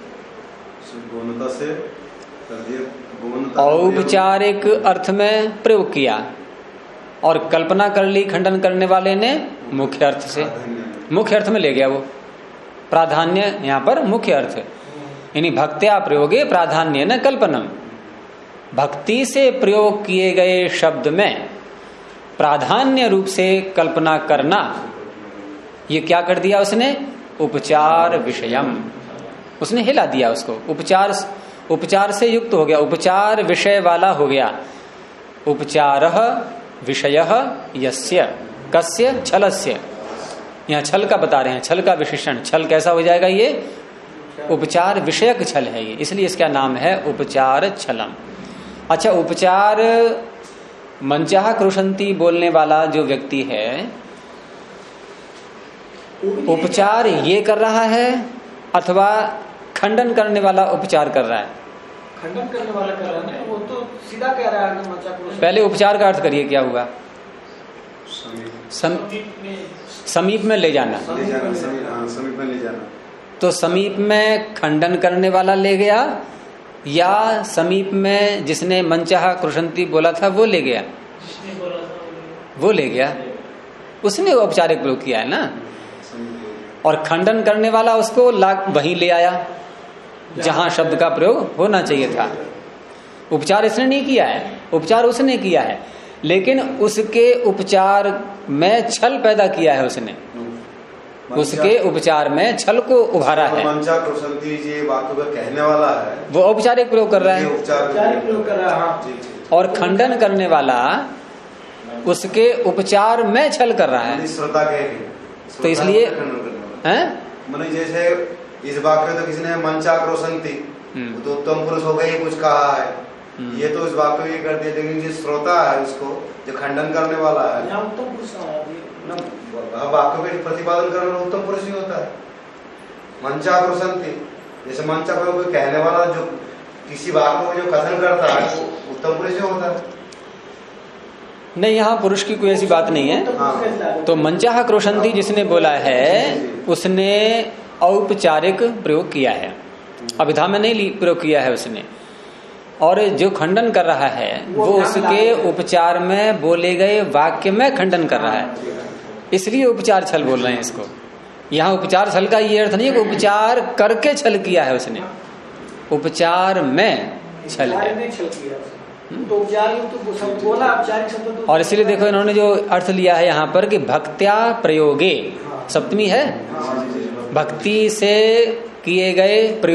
औपचारिक अर्थ में प्रयोग किया, और कल्पना कर ली खंडन करने वाले ने मुख्य अर्थ से, मुख्य अर्थ में ले गया वो। प्राधान्य यहां पर मुख्य अर्थ, यानी भक्त्या प्रयोगे प्राधान्य न कल्पनम, भक्ति से प्रयोग किए गए शब्द में प्राधान्य रूप से कल्पना करना, ये क्या कर दिया उसने? उपचार विषयम, उसने हिला दिया उसको। उपचार, उपचार से युक्त हो गया, उपचार विषय वाला हो गया। उपचारः विषयः यस्य, कस्य? छलस्य। यहाँ छल का बता रहे हैं, छल का विशेषण। छल कैसा हो जाएगा? ये उपचार विषयक छल है ये, इसलिए इसका नाम है उपचार छलम। अच्छा, उपचार मंचाः कृषन्ति बोलने वाला जो व्यक्ति है, उपचार ये कर रहा है अथवा खंडन करने वाला उपचार कर रहा है? खंडन करने वाला कर रहा है, वो तो सीधा कह रहा है कि मंचा कृषन्ति। पहले उपचार का अर्थ करिए, क्या हुआ? समीप में ले जाना, समीप में ले जाना। तो समीप में खंडन करने वाला ले गया, या समीप में जिसने मंचाः कृषन्ति बोला था वो ले गया? वो ले गया, उसने औपचारिक प्रयोग किया है ना। और खंडन करने वाला उसको वहीं ले आया जहां शब्द का प्रयोग होना चाहिए था। उपचार इसने नहीं किया है, उपचार उसने किया है, लेकिन उसके उपचार में छल पैदा किया है उसने, उसके उपचार में छल को उभारा है। मंचा कृषन्ति जी वाक्य का कहने वाला है, वो औपचारिक प्रयोग कर रहा है, औपचारिक प्रयोग कर रहा है। और खंडन करने वाला उसके उपचार में छल कर रहा है। श्रोता के, तो इसलिए हैं, मैंने जैसे इस वाक्य तो किसी ने मंचा कृषन्ति, तो उत्तम पुरुष हो गए कुछ कहा है, ये तो इस वाक्य में ये कर दिया, लेकिन जो श्रोता है उसको जो खंडन करने वाला है, उत्तम पुरुष वाक्य पे प्रतिपादन करने वाला उत्तम पुरुष ही होता है। मंचा कृषन्ति, जैसे मंचा को कोई कहने वाला जो किसी वाक्य को जो कथन करता है वो उत्तम पुरुष ही होता है। नहीं, यहाँ पुरुष की कोई ऐसी बात नहीं है। तो मंचाः कृषन्ति जिसने बोला है उसने औपचारिक प्रयोग किया है, अभिधा में नहीं प्रयोग किया है उसने। और जो खंडन कर रहा है वो उसके उपचार में बोले गए वाक्य में खंडन कर रहा है, इसलिए उपचार छल बोल रहे हैं इसको। यहाँ उपचार छल का ये अर्थ नहीं है कि उपचार करके छल किया है उसने, उपचार में छल है। तो बोला औपचारिक शब्द। और इसीलिए देखो इन्होंने जो अर्थ लिया है यहाँ पर कि भक्त्या प्रयोगे, सप्तमी है, भक्ति से किए गए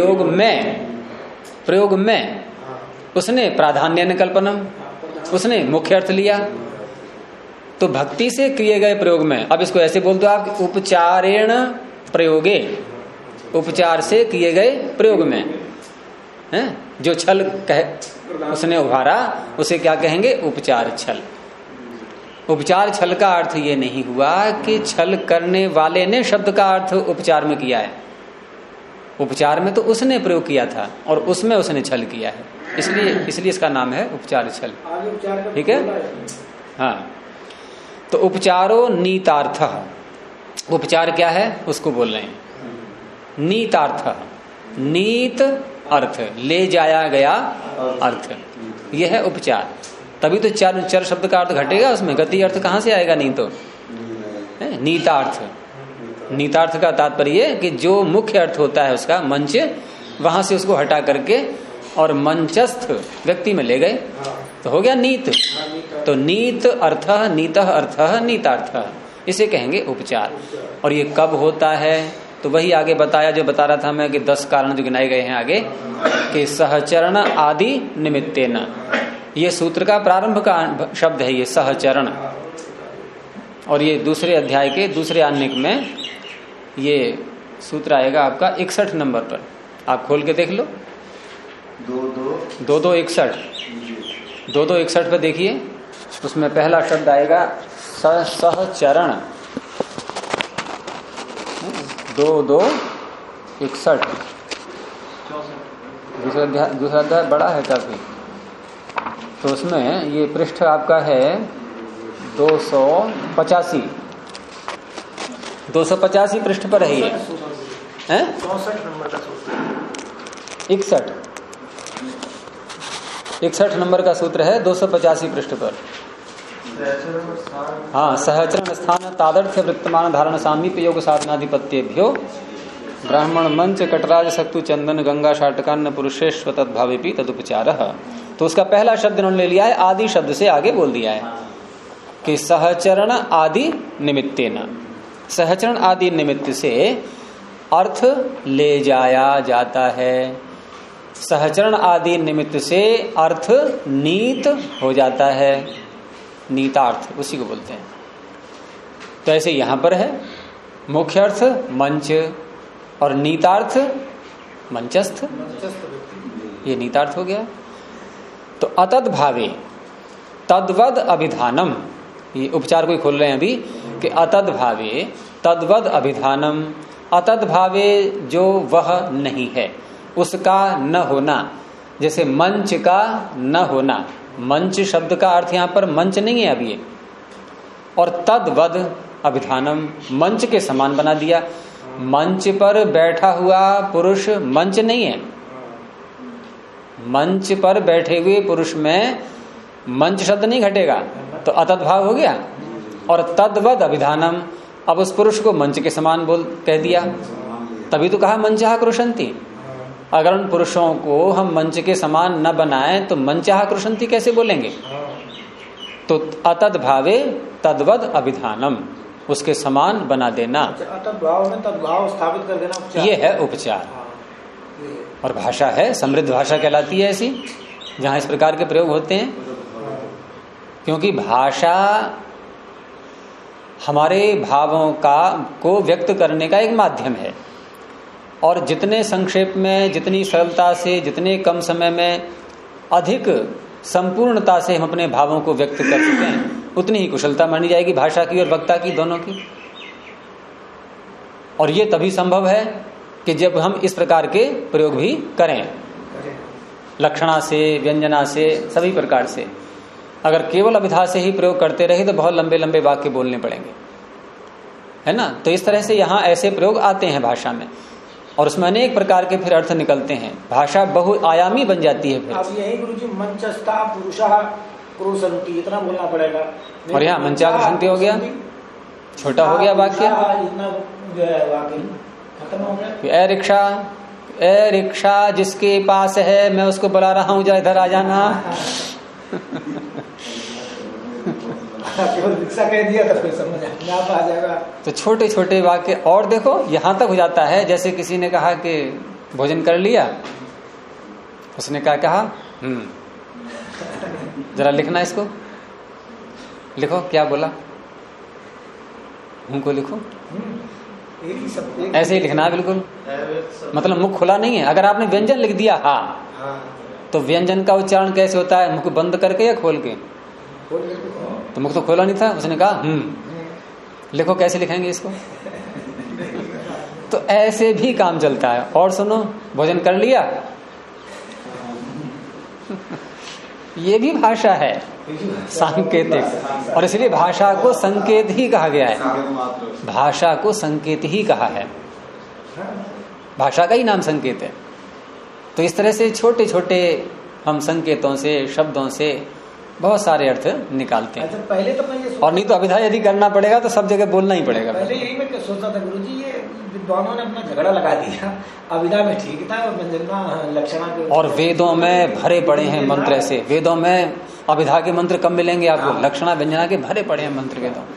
प्रयोग में उसने प्राधान्य कल्पनम, उसने मुख्य अर्थ लिया। तो भक्ति से किए गए प्रयोग में, अब इसको ऐसे बोल दो आप, उपचारेण प्रयोगे, उपचार से किए गए प्रयोग में है जो छल उसने उभारा उसे क्या कहेंगे? उपचार छल। उपचार छल का अर्थ ये नहीं हुआ कि छल करने वाले ने शब्द का अर्थ उपचार में किया है। उपचार में तो उसने प्रयोग किया था और उसमें उसने छल किया है, इसलिए इसका नाम है उपचार छल। ठीक है, हाँ। तो उपचारो नीतार्थ, उपचार क्या है उसको बोल रहे हैं। नीतार्थ, नीत अर्थ, ले जाया गया अर्थ, यह है उपचार। तभी तो चर शब्द का अर्थ घटेगा, उसमें गति अर्थ कहां से आएगा? नहीं तो नीतार्थ। नीतार्थ का तात्पर्य कि जो मुख्य अर्थ होता है उसका मंच, वहां से उसको हटा करके और मंचस्थ व्यक्ति में ले गए, तो हो गया नीत। तो नीत अर्थ, नीतः अर्थ, नीतार्थ, इसे कहेंगे उपचार। और ये कब होता है? तो वही आगे बताया जो बता रहा था मैं कि 10 कारण जो गिनाए गए हैं आगे, कि सहचरण आदि निमित्तेन। ये सूत्र का प्रारंभ का शब्द है ये सहचरण, और ये दूसरे अध्याय के दूसरे आन्निक में ये सूत्र आएगा आपका 61 नंबर पर, आप खोल के देख लो। 2261 पे देखिए, उसमें पहला शब्द आएगा सहचरण। 2261 दूसरा अध्याय बड़ा है काफी, तो उसमें ये पृष्ठ आपका है 285 पृष्ठ पर है ये, हैं? 64 नंबर का सूत्र, 61 नंबर का सूत्र है 285 पृष्ठ पर। हाँ, सहचरण स्थान तादर्थ्य वृत्तमान धारण सामीप्य योग साधनाधिपत्येभ्यो ब्राह्मण मंच कटराज सक्तु चंदन गंगा शाटकान्न पुरुषेश्व तद्भावेपि तदुपचारः। तो उसका पहला शब्द इन्होंने ले लिया है, आदि शब्द से आगे बोल दिया है कि सहचरण आदि निमित्तेन। सहचरण आदि निमित्त से अर्थ ले जाया जाता है, सहचरण आदि निमित्त से अर्थ नीत हो जाता है, नीतार्थ उसी को बोलते हैं। तो ऐसे यहां पर है मुख्य अर्थ मंच और नीतार्थ मंचस्थ, ये नीतार्थ हो गया। तो अतद भावे तद्वद अभिधानम, ये उपचार को ही खोल रहे हैं अभी कि अतद भावे तद्वद अभिधानम। अतद भावे जो वह नहीं है, उसका न होना, जैसे मंच का न होना, मंच शब्द का अर्थ यहां पर मंच नहीं है अभी, और तद्वद अभिधानम मंच के समान बना दिया। मंच पर बैठा हुआ पुरुष मंच नहीं है, मंच पर बैठे हुए पुरुष में मंच शब्द नहीं घटेगा, तो अतद्भाव हो गया। और तद्वद अभिधानम, अब उस पुरुष को मंच के समान कह दिया, तभी तो कहा मंचहा कृशंति। अगर उन पुरुषों को हम मंच के समान न बनाएं तो मंचहा कृशंति कैसे बोलेंगे? तो अतद्भावे तद्वद अभिधानम, उसके समान बना देना, अतद्भाव में तद्भाव स्थापित कर देना, ये है उपचार। और भाषा है समृद्ध भाषा कहलाती है ऐसी जहां इस प्रकार के प्रयोग होते हैं, क्योंकि भाषा हमारे भावों को व्यक्त करने का एक माध्यम है। और जितने संक्षेप में, जितनी सरलता से, जितने कम समय में अधिक संपूर्णता से हम अपने भावों को व्यक्त कर सकें, उतनी ही कुशलता मानी जाएगी भाषा की और वक्ता की, दोनों की। और ये तभी संभव है कि जब हम इस प्रकार के प्रयोग भी करें, लक्षणा से, व्यंजना से, सभी प्रकार से। अगर केवल अभिधा से ही प्रयोग करते रहे तो बहुत लंबे लंबे वाक्य बोलने पड़ेंगे, है ना। तो इस तरह से यहाँ ऐसे प्रयोग आते हैं भाषा में, और उसमें अनेक प्रकार के फिर अर्थ निकलते हैं, भाषा बहुआयामी बन जाती है फिर। अब यही गुरुजी मंचस्था पुरुषः क्रुशन्ति, इतना बोलना पड़ेगा। और यहाँ मंचाकृशन्ति हो गया, छोटा हो गया वाक्य, इतना जो है वाक्य खत्म हो गया। ए रिक्शा जिसके पास है मैं उसको बुला रहा हूँ, जरा इधर आ जाना। केवल दीक्षा कह दिया तो फिर समझ अपने आप आ जाएगा। तो छोटे छोटे वाक्य, और देखो यहां तक हो जाता है, जैसे किसी ने कहा कि भोजन कर लिया, उसने कहा जरा लिखना इसको, लिखो क्या बोला, को लिखो, ऐसे ही लिखना है बिल्कुल, मतलब मुख खुला नहीं है। अगर आपने व्यंजन लिख दिया हाँ, तो व्यंजन का उच्चारण कैसे होता है, मुख बंद करके या खोल के? तो मुख तो खोला नहीं था, उसने कहा लिखो, कैसे लिखेंगे इसको? तो ऐसे भी काम चलता है। और सुनो, भोजन कर लिया, ये भी भाषा है, सांकेतिक, और इसलिए भाषा को संकेत ही कहा गया है, भाषा को संकेत ही कहा है, भाषा का ही नाम संकेत है। तो इस तरह से छोटे छोटे हम संकेतों से, शब्दों से बहुत सारे अर्थ निकालते हैं। अच्छा, पहले तो मैं ये और नहीं तो अभिधा यदि करना पड़ेगा तो सब जगह बोलना ही पड़ेगा। पहले यही मैं सोचता था गुरुजी, ये विद्वानों ने अपना झगड़ा लगा दिया, अभिधा में ठीक था और व्यंजना लक्षणा के, और वेदों में भरे पड़े हैं मंत्र ऐसे, वेदों में अभिधा के मंत्र कम मिलेंगे आपको, लक्षणा व्यंजना के भरे पड़े हैं मंत्र वेदों।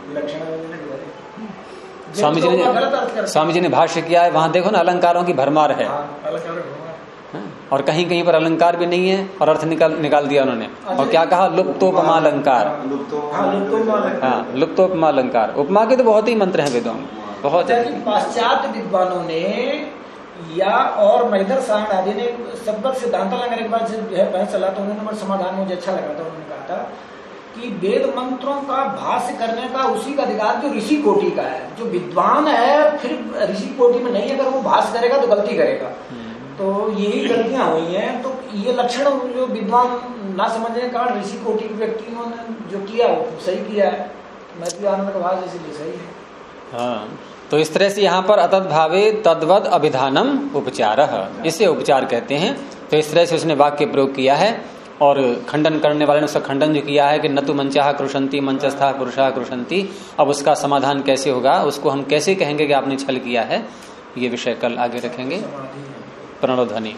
स्वामी जी ने भाष्य किया है, वहां देखो ना अलंकारों की भरमार है, और कहीं कहीं पर अलंकार भी नहीं है और अर्थ निकाल दिया उन्होंने। और क्या कहा, लुप्तोपमा अलंकार, हाँ लुप्तोपमा अलंकार। उपमा के तो बहुत ही मंत्र हैं वेदों में, बहुत। पाश्चात्य विद्वानों ने या और मैदर सांड आदि ने सबक सिद्धांत लगाने के बाद जो है बहस चला, तो उन्होंने समाधान मुझे अच्छा लगा था। उन्होंने कहा था कि वेद मंत्रों का भाष्य करने का उसी का अधिकार जो ऋषि कोटि का है, जो विद्वान है फिर ऋषि कोटि में नहीं, अगर वो भाष्य करेगा तो गलती करेगा। तो यही गलतियां हुई हैं। तो ये लक्षण जो विद्वान ना समझने के कारण ऋषि कोटि के व्यक्तियों ने जो किया वो सही किया है, मैत्री आनंद का भाव इसलिए सही है। हाँ, तो इस तरह से यहाँ पर अतद् भावे तद्वद अभिधानम उपचारः, इसे उपचार कहते हैं। तो इस तरह से उसने वाक्य प्रयोग किया है, और खंडन करने वाले ने उसका खंडन जो किया है कि न तो मंचाः कृषन्ति मंचस्थः पुरुषाः कृषन्ति। अब उसका समाधान कैसे होगा, उसको हम कैसे कहेंगे कि आपने छल किया है, ये विषय कल आगे रखेंगे। प्रणव ध्वनि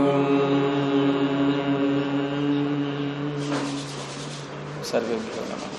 सर्वेभ्यो नमः।